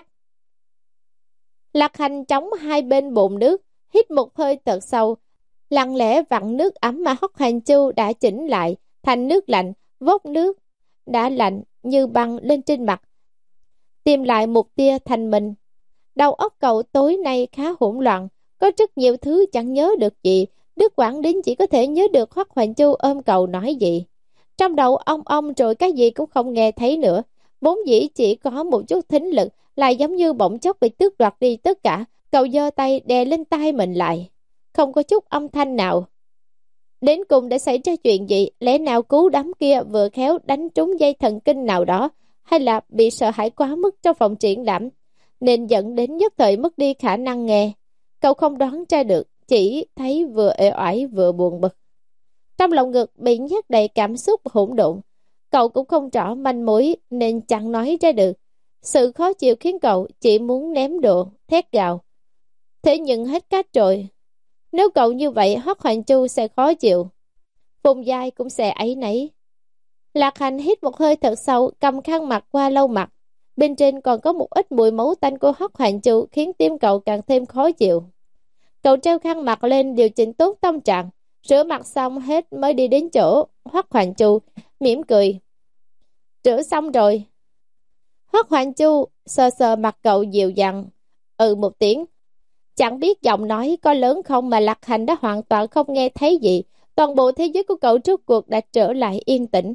Lạc Hành chống hai bên bồn nước, hít một hơi thật sâu, lặng lẽ vặn nước ấm mà Hoắc Hoành Chu đã chỉnh lại thành nước lạnh, vốc nước đã lạnh như băng lên trên mặt, tìm lại một tia thanh minh. Đầu óc cậu tối nay khá hỗn loạn, có rất nhiều thứ chẳng nhớ được gì. Đức Quảng Đính chỉ có thể nhớ được Hoắc Hoành Chu ôm cậu nói gì. Trong đầu ông ông rồi cái gì cũng không nghe thấy nữa. Vốn dĩ chỉ có một chút thính lực, lại giống như bỗng chốc bị tước đoạt đi tất cả. Cậu giơ tay đè lên tai mình lại, không có chút âm thanh nào. Đến cùng đã xảy ra chuyện gì? Lẽ nào cú đấm kia vừa khéo đánh trúng dây thần kinh nào đó, hay là bị sợ hãi quá mức trong phòng triển lãm, nên dẫn đến nhất thời mất đi khả năng nghe? Cậu không đoán ra được, chỉ thấy vừa ê oải vừa buồn bực. Trong lòng ngực bị nhét đầy cảm xúc hỗn độn. Cậu cũng không rõ manh mối nên chẳng nói ra được. Sự khó chịu khiến cậu chỉ muốn ném đồ, thét gào. Thế nhưng hết cách rồi. Nếu cậu như vậy, Hoắc Hoành Chu sẽ khó chịu. Phùng Giai cũng sẽ áy náy. Lạc Hành hít một hơi thật sâu, cầm khăn mặt qua lau mặt. Bên trên còn có một ít mùi máu tanh của Hoắc Hoành Chu khiến tim cậu càng thêm khó chịu. Cậu treo khăn mặt lên điều chỉnh tốt tâm trạng, rửa mặt xong hết mới đi đến chỗ Hoắc Hoành Chu, mỉm cười. Rửa xong rồi. Hoắc Hoành Chu sờ sờ mặt cậu dịu dàng, ừ một tiếng. Chẳng biết giọng nói có lớn không mà Lạc Hành đã hoàn toàn không nghe thấy gì. Toàn bộ thế giới của cậu trước cuộc đã trở lại yên tĩnh.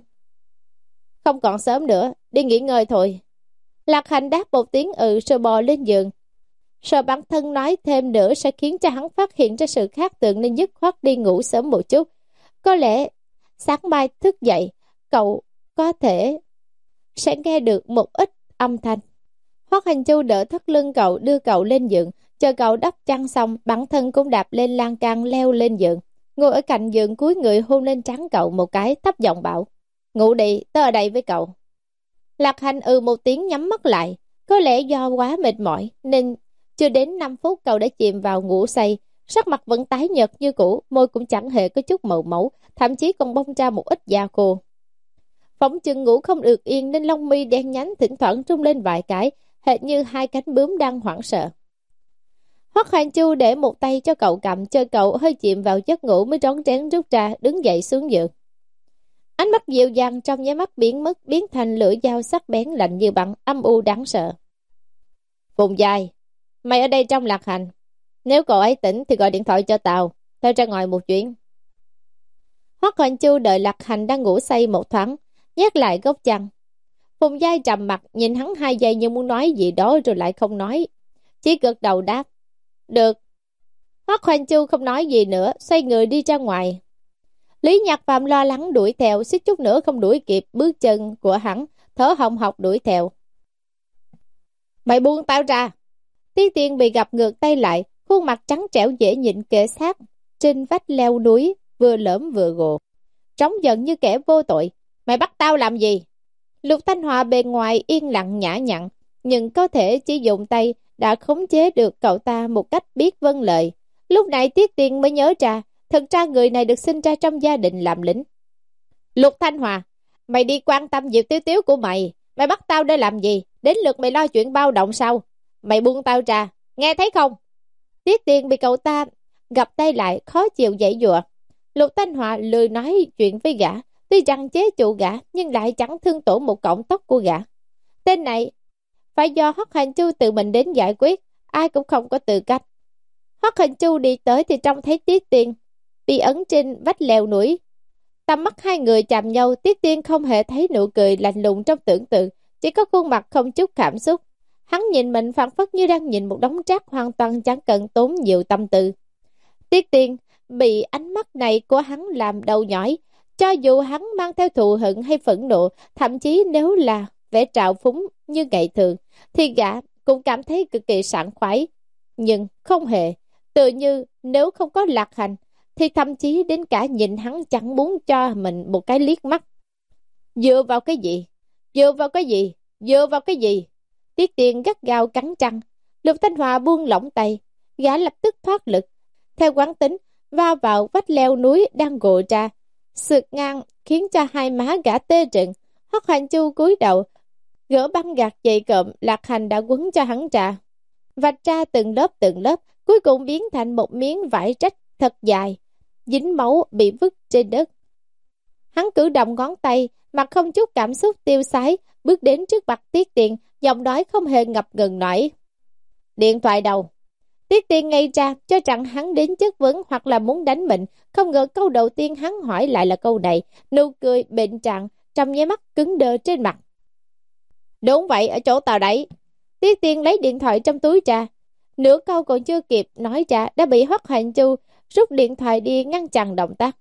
Không còn sớm nữa, đi nghỉ ngơi thôi. Lạc Hành đáp một tiếng ừ rồi bò lên giường. Sợ bản thân nói thêm nữa sẽ khiến cho hắn phát hiện ra sự khác thường nên dứt khoát đi ngủ sớm một chút. Có lẽ sáng mai thức dậy, cậu có thể sẽ nghe được một ít âm thanh. Hoắc Hành Chu đỡ thắt lưng cậu, đưa cậu lên giường. Chờ cậu đắp chăn xong, bản thân cũng đạp lên lan can leo lên giường. Ngồi ở cạnh giường cúi người hôn lên trán cậu một cái, thấp giọng bảo. Ngủ đi, tớ ở đây với cậu. Lạc Hành ừ một tiếng nhắm mắt lại. Có lẽ do quá mệt mỏi nên chưa đến năm phút cậu đã chìm vào ngủ say. Sắc mặt vẫn tái nhợt như cũ, môi cũng chẳng hề có chút màu máu, thậm chí còn bong ra một ít da khô. Phỏng chừng ngủ không được yên nên lông mi đen nhánh thỉnh thoảng rung lên vài cái, hệt như hai cánh bướm đang hoảng sợ. Hoắc Hoành Chu để một tay cho cậu cầm, cho cậu hơi chìm vào giấc ngủ mới rón rén rút ra, đứng dậy xuống giường. Ánh mắt dịu dàng trong nháy mắt biến mất, biến thành lưỡi dao sắc bén lạnh như băng, âm u đáng sợ. Phùng Giai, mày ở đây trong Lạc Hành. Nếu cậu ấy tỉnh thì gọi điện thoại cho tao, tao ra ngoài một chuyến. Hoắc Hoành Chu đợi Lạc Hành đang ngủ say một thoáng, nhét lại góc chăn. Phùng Giai trầm mặt nhìn hắn hai giây như muốn nói gì đó rồi lại không nói, chỉ gật đầu đáp. Được. Hoắc Hoành Chu không nói gì nữa, xoay người đi ra ngoài. Lý Nhạc Phạm lo lắng đuổi theo, suýt chút nữa không đuổi kịp bước chân của hắn, thở hồng hộc đuổi theo. Mày buông tao ra. Tiết Tiên bị gặp ngược tay lại, khuôn mặt trắng trẻo dễ nhịn kề sát trên vách leo núi, vừa lởm vừa gồ, trống giận như kẻ vô tội. Mày bắt tao làm gì? Lục Thanh Hòa bề ngoài yên lặng nhã nhặn, nhưng có thể chỉ dùng tay đã khống chế được cậu ta một cách biết vâng lời. Lúc này Tiết Tiên mới nhớ ra, thật ra người này được sinh ra trong gia đình làm lính. Lục Thanh Hòa, mày đi quan tâm việc Tiếu Tiếu của mày, mày bắt tao để làm gì? Đến lượt mày lo chuyện bao động sao? Mày buông tao ra, nghe thấy không? Tiết Tiên bị cậu ta gặp tay lại, khó chịu dãy dụa. Lục Thanh Hòa lười nói chuyện với gã, tuy rằng chế trụ gã nhưng lại chẳng thương tổn một cọng tóc của gã. Tên này phải do Hoắc Hành Chu tự mình đến giải quyết, ai cũng không có tư cách. Hoắc Hành Chu đi tới thì trông thấy Tiết Tiên bị ấn trên vách leo núi. Tầm mắt hai người chạm nhau, Tiết Tiên không hề thấy nụ cười lạnh lùng trong tưởng tượng, chỉ có khuôn mặt không chút cảm xúc. Hắn nhìn mình phảng phất như đang nhìn một đống rác hoàn toàn chẳng cần tốn nhiều tâm tư. Tiết Tiên bị ánh mắt này của hắn làm đầu nhói, cho dù hắn mang theo thù hận hay phẫn nộ, thậm chí nếu là vẻ trào phúng như ngày thường, thì gã cũng cảm thấy cực kỳ sảng khoái. Nhưng không hề, tự như nếu không có Lạc Hành, thì thậm chí đến cả nhìn hắn chẳng muốn cho mình một cái liếc mắt. Dựa vào cái gì? Dựa vào cái gì? Dựa vào cái gì? Tiết Tiên gắt gao cắn răng. Lục Thanh Hòa buông lỏng tay, gã lập tức thoát lực, theo quán tính va vào vách leo núi đang gồ ra, sượt ngang khiến cho hai má gã tê rần. Hoắc Hoành Chu cúi đầu gỡ băng gạc dày cộm Lạc Hành đã quấn cho hắn ra, vạch ra từng lớp từng lớp, cuối cùng biến thành một miếng vải rách thật dài, dính máu bị vứt trên đất. Hắn cử động ngón tay, mặt không chút cảm xúc tiêu sái, bước đến trước mặt Tiết Tiên, giọng nói không hề ngập ngừng nói. Điện thoại đâu? Tiết Tiên ngây ra, cho rằng hắn đến chất vấn hoặc là muốn đánh mình, không ngờ câu đầu tiên hắn hỏi lại là câu này, nụ cười bệnh trạng, trong nháy mắt cứng đơ trên mặt. Đúng vậy, ở chỗ tao đấy. Tiết Tiên lấy điện thoại trong túi ra, nửa câu còn chưa kịp nói ra đã bị Hoắc Hoành Chu rút điện thoại đi ngăn chặn động tác.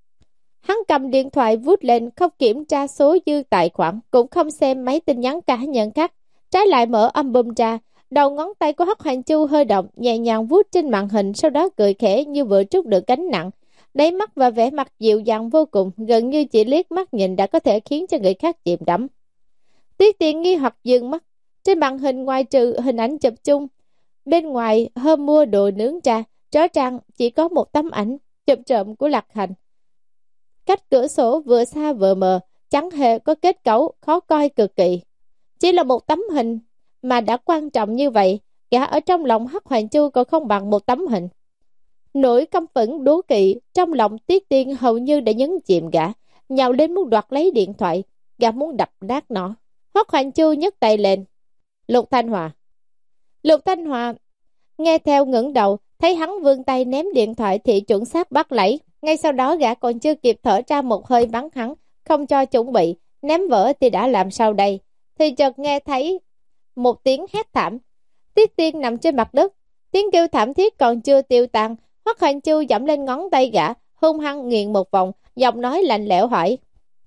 Hắn cầm điện thoại vút lên, không kiểm tra số dư tài khoản, cũng không xem mấy tin nhắn cá nhân khác, trái lại mở album ra. Đầu ngón tay của Hoắc Hoành Chu hơi động, nhẹ nhàng vuốt trên màn hình, sau đó cười khẽ như vừa trút được gánh nặng. Đáy mắt và vẻ mặt dịu dàng vô cùng, gần như chỉ liếc mắt nhìn đã có thể khiến cho người khác chìm đắm. Tiết Tiên nghi hoặc dừng mắt, trên màn hình ngoài trừ hình ảnh chụp chung bên ngoài hôm mua đồ nướng ra, rõ ràng chỉ có một tấm ảnh chụp trộm của Lạc Hành. Cách cửa sổ vừa xa vừa mờ, chẳng hề có kết cấu, khó coi cực kỳ. Chỉ là một tấm hình mà đã quan trọng như vậy, gã ở trong lòng Hắc Hoàng Chu còn không bằng một tấm hình. Nỗi căm phẫn đố kỵ trong lòng Tiết Tiên hầu như đã nhấn chìm gã, nhào lên muốn đoạt lấy điện thoại, gã muốn đập nát nó. Hắc Hoàng Chu nhấc tay lên. Lục Thanh Hòa. Lục Thanh Hòa nghe theo ngẩng đầu, thấy hắn vươn tay ném điện thoại thì chuẩn xác bắt lấy. Ngay sau đó gã còn chưa kịp thở ra một hơi bắn hắn, không cho chuẩn bị, ném vỡ thì đã làm sao đây? Thì chợt nghe thấy một tiếng hét thảm. Tiết Tiên nằm trên mặt đất, tiếng kêu thảm thiết còn chưa tiêu tan. Hoắc Hành Chu dẫm lên ngón tay gã, hung hăng nghiền một vòng, giọng nói lạnh lẽo hỏi: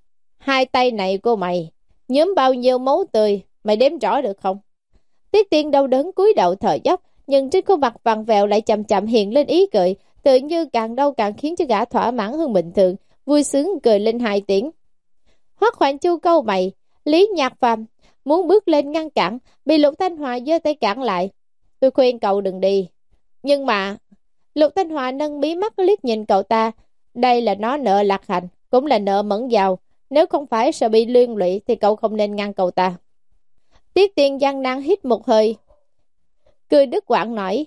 hai tay này của mày nhuốm bao nhiêu máu tươi, mày đếm rõ được không? Tiết Tiên đau đớn cúi đầu thở dốc, nhưng trên khuôn mặt vặn vẹo lại chậm chậm hiện lên ý cười, tự như càng đau càng khiến cho gã thỏa mãn hơn bình thường, vui sướng cười lên hai tiếng. Hoắc Hoành Chu câu mày, Lý Nhạc Phàm muốn bước lên ngăn cản, bị Lục Thanh Hòa giơ tay cản lại. Tôi khuyên cậu đừng đi. Nhưng mà Lục Thanh Hòa nâng mí mắt liếc nhìn cậu ta, đây là nó nợ Lạc Hành, cũng là nợ Mẫn Dao, nếu không phải sợ bị liên lụy thì cậu không nên ngăn cậu ta. Tiết Tiên gian nan hít một hơi, cười đứt quãng nói: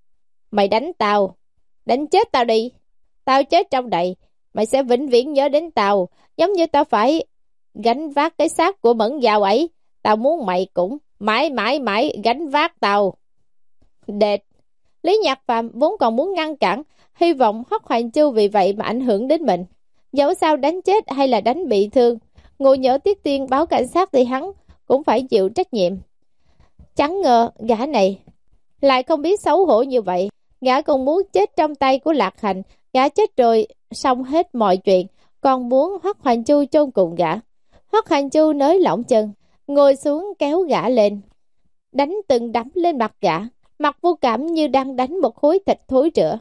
mày đánh tao, đánh chết tao đi. Tao chết trong đây, mày sẽ vĩnh viễn nhớ đến tao, giống như tao phải gánh vác cái xác của Mẫn Dao ấy. Tao muốn mày cũng mãi mãi mãi gánh vác tao. Đệt. Lý Nhạc Phàm vốn còn muốn ngăn cản, hy vọng Hoắc Hoành Chu vì vậy mà ảnh hưởng đến mình. Dẫu sao đánh chết hay là đánh bị thương, ngộ nhỡ Tiết Tiên báo cảnh sát thì hắn cũng phải chịu trách nhiệm. Chẳng ngờ gã này lại không biết xấu hổ như vậy. Gã còn muốn chết trong tay của Lạc Hành. Gã chết rồi xong hết mọi chuyện, còn muốn Hoắc Hoành Chu chôn cùng gã. Hoắc Hoành Chu nới lỏng chân, ngồi xuống kéo gã lên, đánh từng đấm lên mặt gã, mặt vô cảm như đang đánh một khối thịt thối rữa.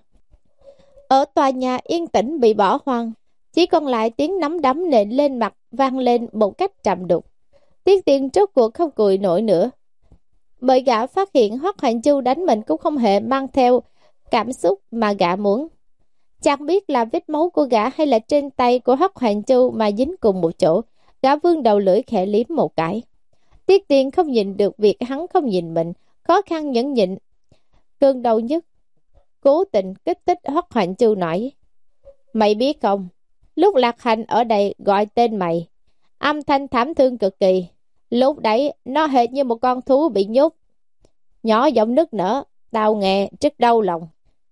Ở tòa nhà yên tĩnh bị bỏ hoang, chỉ còn lại tiếng nắm đấm nện lên mặt vang lên một cách trầm đục. Tiết Tiên rốt cuộc không cười nổi nữa, bởi gã phát hiện Hoắc Hoành Chu đánh mình cũng không hề mang theo cảm xúc mà gã muốn. Chẳng biết là vết máu của gã hay là trên tay của Hoắc Hoành Chu mà dính cùng một chỗ. Gã vươn đầu lưỡi khẽ liếm một cái. Tiết Tiên không nhìn được việc hắn không nhìn mình, khó khăn nhẫn nhịn cơn đau nhất, cố tình kích thích Hoắc Hoành Chu nói: mày biết không, lúc Lạc Hành ở đây gọi tên mày, âm thanh thảm thương cực kỳ. Lúc đấy nó hệt như một con thú bị nhốt, nhỏ giọng nức nở, tao nghe rất đau lòng.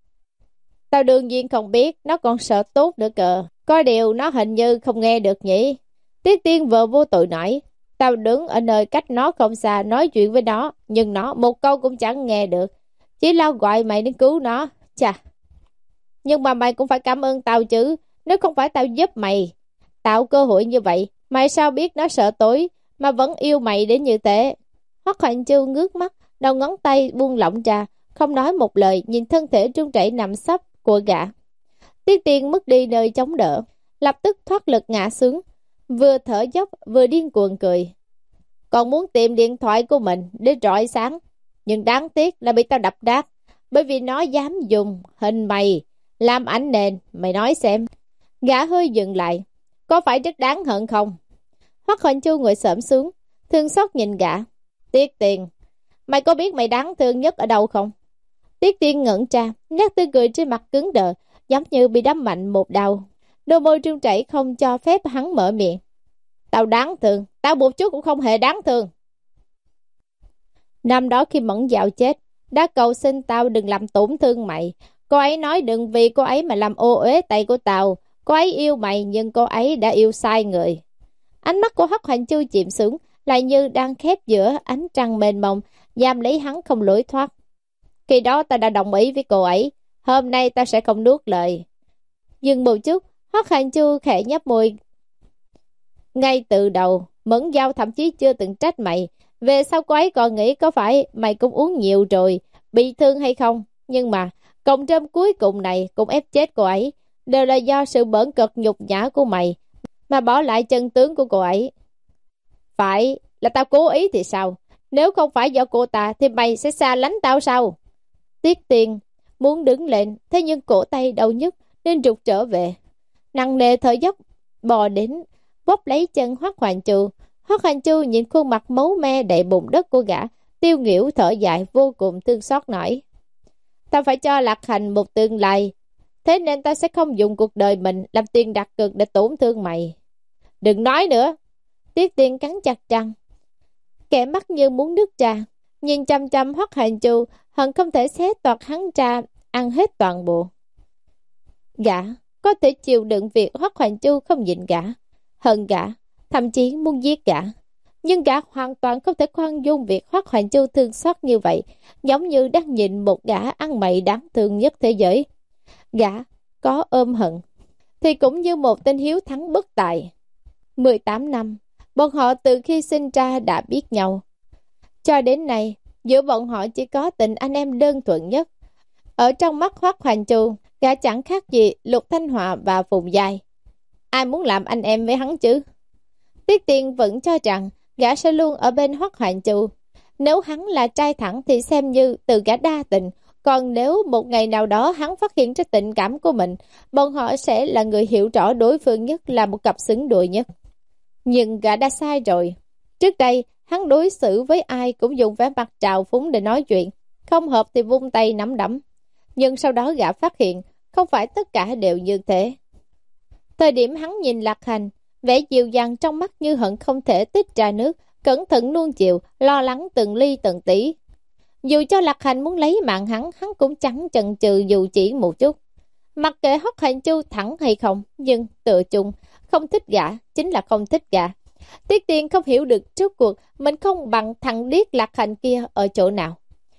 Tao đương nhiên không biết, nó còn sợ tốt nữa cờ. Có điều nó hình như không nghe được nhỉ? Tiết Tiên vợ vô tội nói: tao đứng ở nơi cách nó không xa nói chuyện với nó, nhưng nó một câu cũng chẳng nghe được, chỉ lao gọi mày đến cứu nó. Chà, nhưng mà mày cũng phải cảm ơn tao chứ, nếu không phải tao giúp mày tạo cơ hội như vậy, mày sao biết nó sợ tối mà vẫn yêu mày đến như thế. Hoắc Hoành Chu ngước mắt, đầu ngón tay buông lỏng ra, không nói một lời, nhìn thân thể run rẩy nằm sấp của gã. Tiết Tiên mất đi nơi chống đỡ, lập tức thoát lực ngã xuống, vừa thở dốc vừa điên cuồng cười. Còn muốn tìm điện thoại của mình để rọi sáng, nhưng đáng tiếc là bị tao đập nát, bởi vì nó dám dùng hình mày làm ảnh nền. Mày nói xem. Gã hơi dừng lại, có phải rất đáng hận không? Hoắc Hoành Chu ngồi xổm xuống, thương xót nhìn gã. Tiết Tiên, mày có biết mày đáng thương nhất ở đâu không? Tiết Tiên ngẩn ra, nét tươi cười trên mặt cứng đờ, giống như bị đâm mạnh một đau. Đôi môi run rẩy không cho phép hắn mở miệng. Tao đáng thương, tao một chút cũng không hề đáng thương. Năm đó khi Mẫn Dao chết, đã cầu xin tao đừng làm tổn thương mày. Cô ấy nói đừng vì cô ấy mà làm ô uế tay của tao. Cô ấy yêu mày nhưng cô ấy đã yêu sai người. Ánh mắt của Hoắc Hoành Chu chìm xuống, lại như đang khép giữa ánh trăng mênh mông, giam lấy hắn không lối thoát. Khi đó ta đã đồng ý với cô ấy, hôm nay ta sẽ không nuốt lời. Dừng một chút, Hoắc Hoành Chu khẽ nhấp môi. Ngay từ đầu, Mẫn Dao thậm chí chưa từng trách mày. Về sau cô ấy còn nghĩ có phải mày cũng uống nhiều rồi, bị thương hay không. Nhưng mà, cộng trơm cuối cùng này cũng ép chết cô ấy, đều là do sự bỡn cợt nhục nhã của mày, mà bỏ lại chân tướng của cô ấy. Phải là tao cố ý thì sao? Nếu không phải do cô ta thì mày sẽ xa lánh tao sao? Tiết Tiên muốn đứng lên, thế nhưng cổ tay đau nhức nên rụt trở về. Nặng nề thở dốc bò đến, bóp lấy chân Hoắc Hoành Chu. Hoắc Hoành Chu nhìn khuôn mặt máu me đầy bùn đất của gã, tiêu nghỉu thở dài vô cùng thương xót nói: ta phải cho Lạc Hành một tương lai, thế nên ta sẽ không dùng cuộc đời mình làm tiền đặt cược để tổn thương mày. Đừng nói nữa. Tiết Tiên cắn chặt răng, kẻ mắt như muốn nước ra, nhìn chăm chăm Hoắc Hoành Chu, hận không thể xé toạc hắn ra, ăn hết toàn bộ. Gã có thể chịu đựng việc Hoắc Hoành Chu không nhịn gã, hận gã, thậm chí muốn giết gã. Nhưng gã hoàn toàn không thể khoan dung việc Hoắc Hoành Chu thương xót như vậy, giống như đang nhìn một gã ăn mày đáng thương nhất thế giới. Gã có ôm hận, thì cũng như một tên hiếu thắng bất tài. mười tám năm, bọn họ từ khi sinh ra đã biết nhau. Cho đến nay, giữa bọn họ chỉ có tình anh em đơn thuần nhất. Ở trong mắt Hoắc Hoành Chu, gã chẳng khác gì Lục Thanh Họa và Phùng Giai. Ai muốn làm anh em với hắn chứ? Tiết Tiên vẫn cho rằng gã sẽ luôn ở bên Hoắc Hoành Chu. Nếu hắn là trai thẳng thì xem như từ gã đa tình. Còn nếu một ngày nào đó hắn phát hiện ra tình cảm của mình, bọn họ sẽ là người hiểu rõ đối phương nhất, là một cặp xứng đôi nhất. Nhưng gã đã sai rồi. Trước đây, hắn đối xử với ai cũng dùng vẻ mặt trào phúng để nói chuyện, không hợp thì vung tay nắm đấm. Nhưng sau đó gã phát hiện, không phải tất cả đều như thế. Thời điểm hắn nhìn Lạc Hành, vẻ dịu dàng trong mắt như hận không thể tích ra nước, cẩn thận nuông chiều, lo lắng từng ly từng tí. Dù cho Lạc Hành muốn lấy mạng hắn, hắn cũng chẳng chần chừ dù chỉ một chút. Mặc kệ Hoắc Hoành Chu thẳng hay không, nhưng tự chung, không thích gã, chính là không thích gã. Tiết Tiên không hiểu được trước cuộc mình không bằng thằng điếc Lạc Hành kia ở chỗ nào.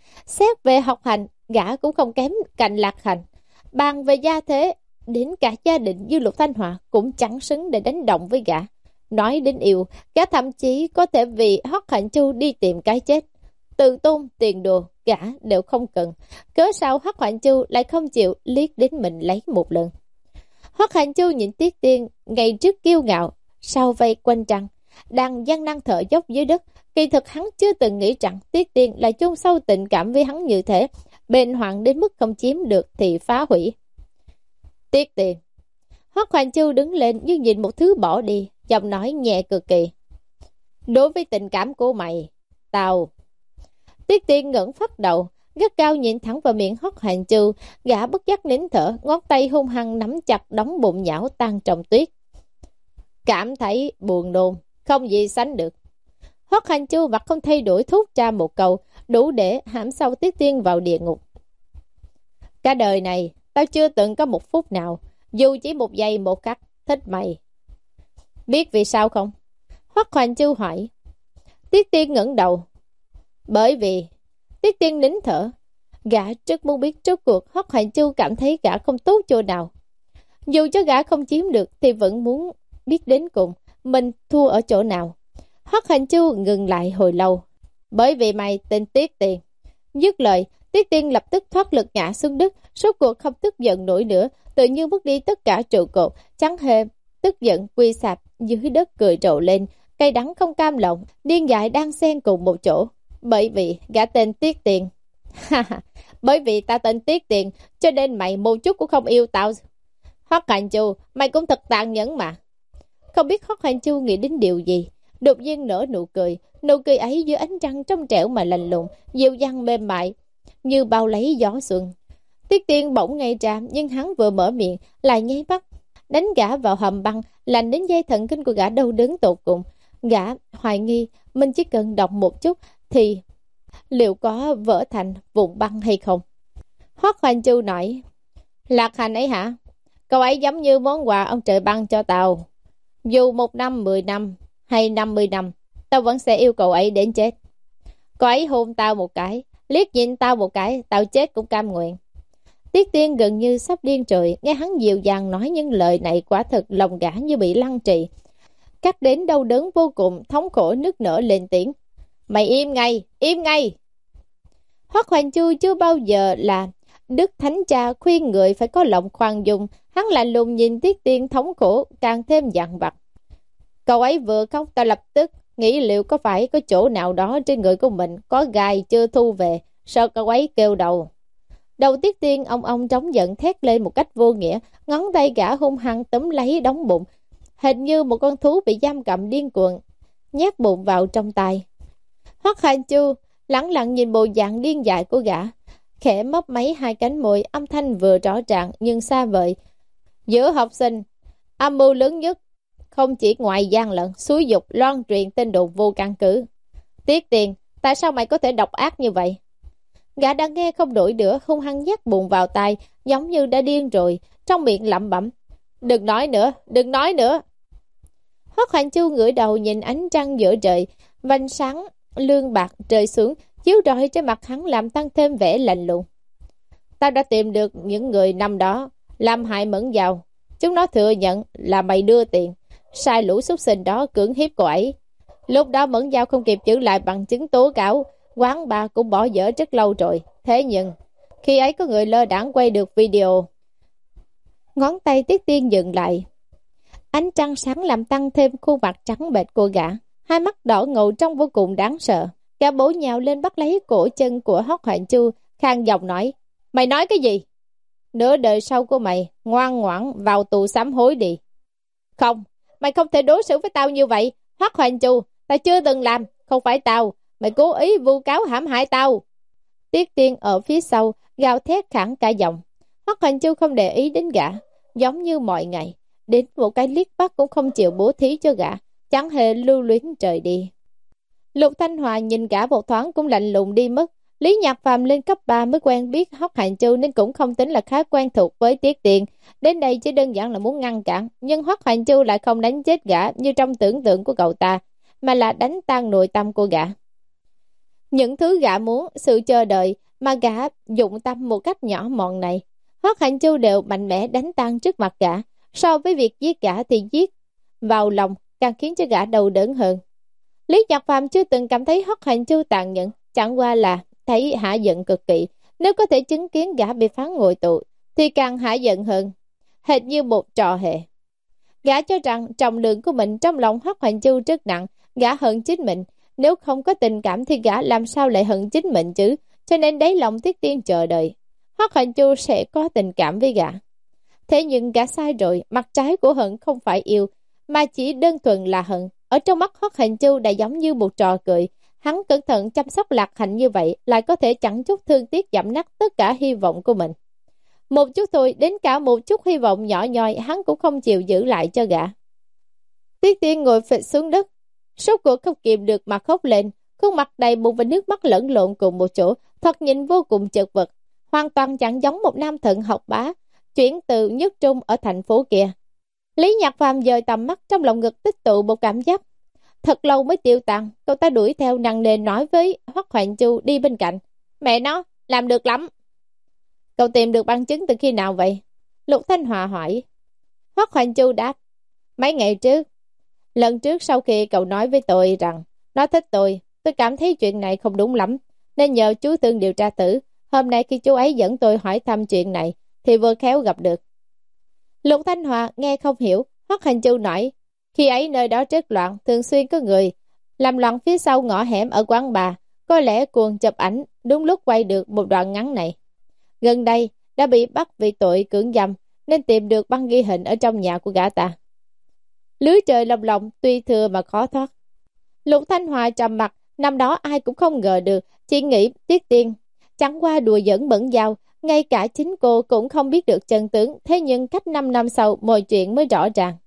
Xét về học hành, gã cũng không kém cạnh Lạc Hành. Bàn về gia thế, đến cả gia đình như Lục Thanh Họa cũng chẳng xứng để đánh động với gã. Nói đến yêu, gã thậm chí có thể vì Hoắc Hoành Chu đi tìm cái chết. Từ tôn, tiền đồ, gã đều không cần. Cớ sao Hoắc Hoành Chu lại không chịu liếc đến mình lấy một lần? Hoắc Hoành Chu nhìn Tiết Tiên, ngày trước kiêu ngạo, sau vây quanh trăng, đang gian năng thở dốc dưới đất. Kỳ thực hắn chưa từng nghĩ rằng Tiết Tiên lại chôn sâu tình cảm với hắn như thế, bền hoàng đến mức không chiếm được thì phá hủy. Tiết Tiên. Hoắc Hoành Chu đứng lên như nhìn một thứ bỏ đi, giọng nói nhẹ cực kỳ. Đối với tình cảm của mày, tao... Tiết Tiên ngẩng phát đầu, gắt cao nhìn thẳng vào miệng Hoắc Hoành Chu, gã bất giác nín thở, ngón tay hung hăng nắm chặt đống bụng nhão tan trong tuyết. Cảm thấy buồn nôn, không gì sánh được. Hoắc Hoành Chu mặt không thay đổi thốt ra một câu, đủ để hãm sâu Tiết Tiên vào địa ngục. Cả đời này, tao chưa từng có một phút nào, dù chỉ một giây một khắc, thích mày. Biết vì sao không? Hoắc Hoành Chu hỏi. Tiết Tiên ngẩng đầu. Bởi vì, Tiết Tiên nín thở. Gã rất muốn biết trước cuộc Hoắc Hoành Chu cảm thấy gã không tốt chỗ nào. Dù cho gã không chiếm được thì vẫn muốn biết đến cùng mình thua ở chỗ nào. Hoắc Hoành Chu ngừng lại hồi lâu. Bởi vì mày tên Tiết Tiên. Dứt lời, Tiết Tiên lập tức thoát lực ngã xuống đất, suốt cuộc không tức giận nổi nữa, tự nhiên mất đi tất cả trụ cột, chẳng hề tức giận quy sạp dưới đất cười rộ lên, cay đắng không cam lòng, điên dại đang xen cùng một chỗ. Bởi vì gã tên Tiết Tiên. Bởi vì ta tên Tiết Tiên, cho nên mày một chút cũng không yêu tao. Hoắc Hoành Chu, mày cũng thật tàn nhẫn mà. Không biết Hoắc Hoành Chu nghĩ đến điều gì, đột nhiên nở nụ cười. Nụ cười ấy dưới ánh trăng trong trẻo mà lạnh lùng, dịu dàng mềm mại, như bao lấy gió xuân. Tiết Tiên bỗng ngây ra, nhưng hắn vừa mở miệng, lại nháy mắt, đánh gã vào hầm băng, lạnh đến dây thần kinh của gã đau đớn tột cùng. Gã hoài nghi, mình chỉ cần đọc một chút, thì liệu có vỡ thành vụn băng hay không? Hoắc Hoành Chu nói, Lạc Hành ấy hả? Cậu ấy giống như món quà ông trời ban cho tao. Dù một năm, mười năm hay năm mươi năm, tao vẫn sẽ yêu cậu ấy đến chết. Cậu ấy hôn tao một cái, liếc nhìn tao một cái, tao chết cũng cam nguyện. Tiết Tiên gần như sắp điên rồi, nghe hắn dịu dàng nói những lời này, quả thực lòng gã như bị lăng trì, cắt đến đau đớn vô cùng, thống khổ nức nở lên tiếng. Mày im ngay, im ngay! Hoắc Hoành Chu chưa bao giờ là Đức Thánh Cha khuyên người phải có lòng khoan dung. Hắn lạnh lùng nhìn Tiết Tiên thống khổ, càng thêm dằn vặt. Cậu ấy vừa khóc, ta lập tức nghĩ liệu có phải có chỗ nào đó trên người của mình có gai chưa thu về, sợ cậu ấy kêu đầu. Đầu Tiết Tiên ông ông trống giận thét lên một cách vô nghĩa, ngón tay gã hung hăng túm lấy đống bụng, hình như một con thú bị giam cầm điên cuồng, nhét bụng vào trong tay. Hoắc Hành Chu lẳng lặng nhìn bộ dạng điên dại của gã, khẽ mấp máy hai cánh môi, âm thanh vừa rõ ràng nhưng xa vời. Giữa học sinh, âm mưu lớn nhất không chỉ ngoại gian lận, xúi dục loan truyền tin đồn vô căn cứ. Tiết Tiền, tại sao mày có thể độc ác như vậy? Gã đang nghe không nổi nữa, hung hăng nhét bụng vào tai, giống như đã điên rồi, trong miệng lẩm bẩm: đừng nói nữa, đừng nói nữa. Hoắc Hành Chu ngửa đầu nhìn ánh trăng giữa trời, vành sáng lương bạc rơi xuống, chiếu rọi trên mặt hắn làm tăng thêm vẻ lạnh lùng. Ta đã tìm được những người năm đó làm hại Mẫn Giao, chúng nó thừa nhận là mày đưa tiền, sai lũ súc sinh đó cưỡng hiếp cô ấy. Lúc đó Mẫn Giao không kịp giữ lại bằng chứng tố cáo, quán bà cũng bỏ dở rất lâu rồi. Thế nhưng khi ấy có người lơ đãng quay được video. Ngón tay Tiết Tiên dừng lại, ánh trăng sáng làm tăng thêm khuôn mặt trắng bệch của gã, hai mắt đỏ ngầu trông vô cùng đáng sợ. Gã bổ nhào lên bắt lấy cổ chân của Hoắc Hoạn Chu, khang giọng nói: mày nói cái gì? Nửa đời sau của mày ngoan ngoãn vào tù sám hối đi. Không, mày không thể đối xử với tao như vậy. Hoắc Hoạn Chu, tao chưa từng làm, không phải tao, mày cố ý vu cáo hãm hại tao. Tiết Tiên ở phía sau gào thét khẳng cả giọng. Hoắc Hoạn Chu không để ý đến gã, giống như mọi ngày, đến một cái liếc mắt cũng không chịu bố thí cho gã, chẳng hề lưu luyến trời đi. Lục Thanh Hòa nhìn cả một thoáng cũng lạnh lùng đi mất. Lý Nhạc Phàm lên cấp ba mới quen biết Hoắc Hoạn Chu nên cũng không tính là khá quen thuộc với Tiết Tiên. Đến đây chỉ đơn giản là muốn ngăn cản, nhưng Hoắc Hoạn Chu lại không đánh chết gã như trong tưởng tượng của cậu ta, mà là đánh tan nội tâm của gã. Những thứ gã muốn, sự chờ đợi mà gã dụng tâm một cách nhỏ mọn này, Hoắc Hoạn Chu đều mạnh mẽ đánh tan trước mặt gã. So với việc giết gã thì giết vào lòng càng khiến cho gã đầu đớn hơn. Lý Nhạc Phàm chưa từng cảm thấy Hoắc Hoạn Chu tàn nhẫn, chẳng qua là thấy hả giận cực kỳ. Nếu có thể chứng kiến gã bị phán ngồi tù thì càng hả giận hơn, hệt như một trò hề. Gã cho rằng trọng lượng của mình trong lòng Hoắc Hoạn Chu rất nặng, gã hận chính mình. Nếu không có tình cảm thì gã làm sao lại hận chính mình chứ? Cho nên đáy lòng Tiết Tiên chờ đợi Hoắc Hoạn Chu sẽ có tình cảm với gã. Thế nhưng gã sai rồi, mặt trái của hận không phải yêu, mà chỉ đơn thuần là hận. Ở trong mắt Hoắc Hoạn Chu đã giống như một trò cười. Hắn cẩn thận chăm sóc Lạc Hạnh như vậy, lại có thể chẳng chút thương tiếc giảm nát tất cả hy vọng của mình. Một chút thôi, đến cả một chút hy vọng nhỏ nhoi, hắn cũng không chịu giữ lại cho gã. Tiết Tiên ngồi phịch xuống đất, sốt cuộc không kìm được mà khóc lên, khuôn mặt đầy buồn và nước mắt lẫn lộn cùng một chỗ, thật nhìn vô cùng chật vật, hoàn toàn chẳng giống một nam thận học bá chuyển từ nhất trung ở thành phố kia. Lý Nhạc Phàm dời tầm mắt, trong lòng ngực tích tụ một cảm giác thật lâu mới tiêu tan. Cậu ta đuổi theo nặng nề nói với Hoắc Hoạn Chu đi bên cạnh: mẹ nó, làm được lắm. Cậu tìm được bằng chứng từ khi nào vậy? Lục Thanh Hòa hỏi. Hoắc Hoạn Chu đáp: mấy ngày trước. Lần trước sau khi cậu nói với tôi rằng nó thích tôi, tôi cảm thấy chuyện này không đúng lắm, nên nhờ chú Tương điều tra thử. Hôm nay khi chú ấy dẫn tôi hỏi thăm chuyện này thì vừa khéo gặp được. Lục Thanh Hòa nghe không hiểu. Hoắc Hoạn Chu nói: khi ấy nơi đó rất loạn, thường xuyên có người làm loạn phía sau ngõ hẻm ở quán bà, có lẽ cuồng chụp ảnh đúng lúc quay được một đoạn ngắn này. Gần đây đã bị bắt vì tội cưỡng dâm, nên tìm được băng ghi hình ở trong nhà của gã ta. Lưới trời lồng lộng, tuy thừa mà khó thoát. Lục Thanh Hòa trầm mặt. Năm đó ai cũng không ngờ được, chỉ nghĩ Tiết Tiên chẳng qua đùa giỡn Mẫn Giao, ngay cả chính cô cũng không biết được chân tướng. Thế nhưng cách năm năm sau mọi chuyện mới rõ ràng.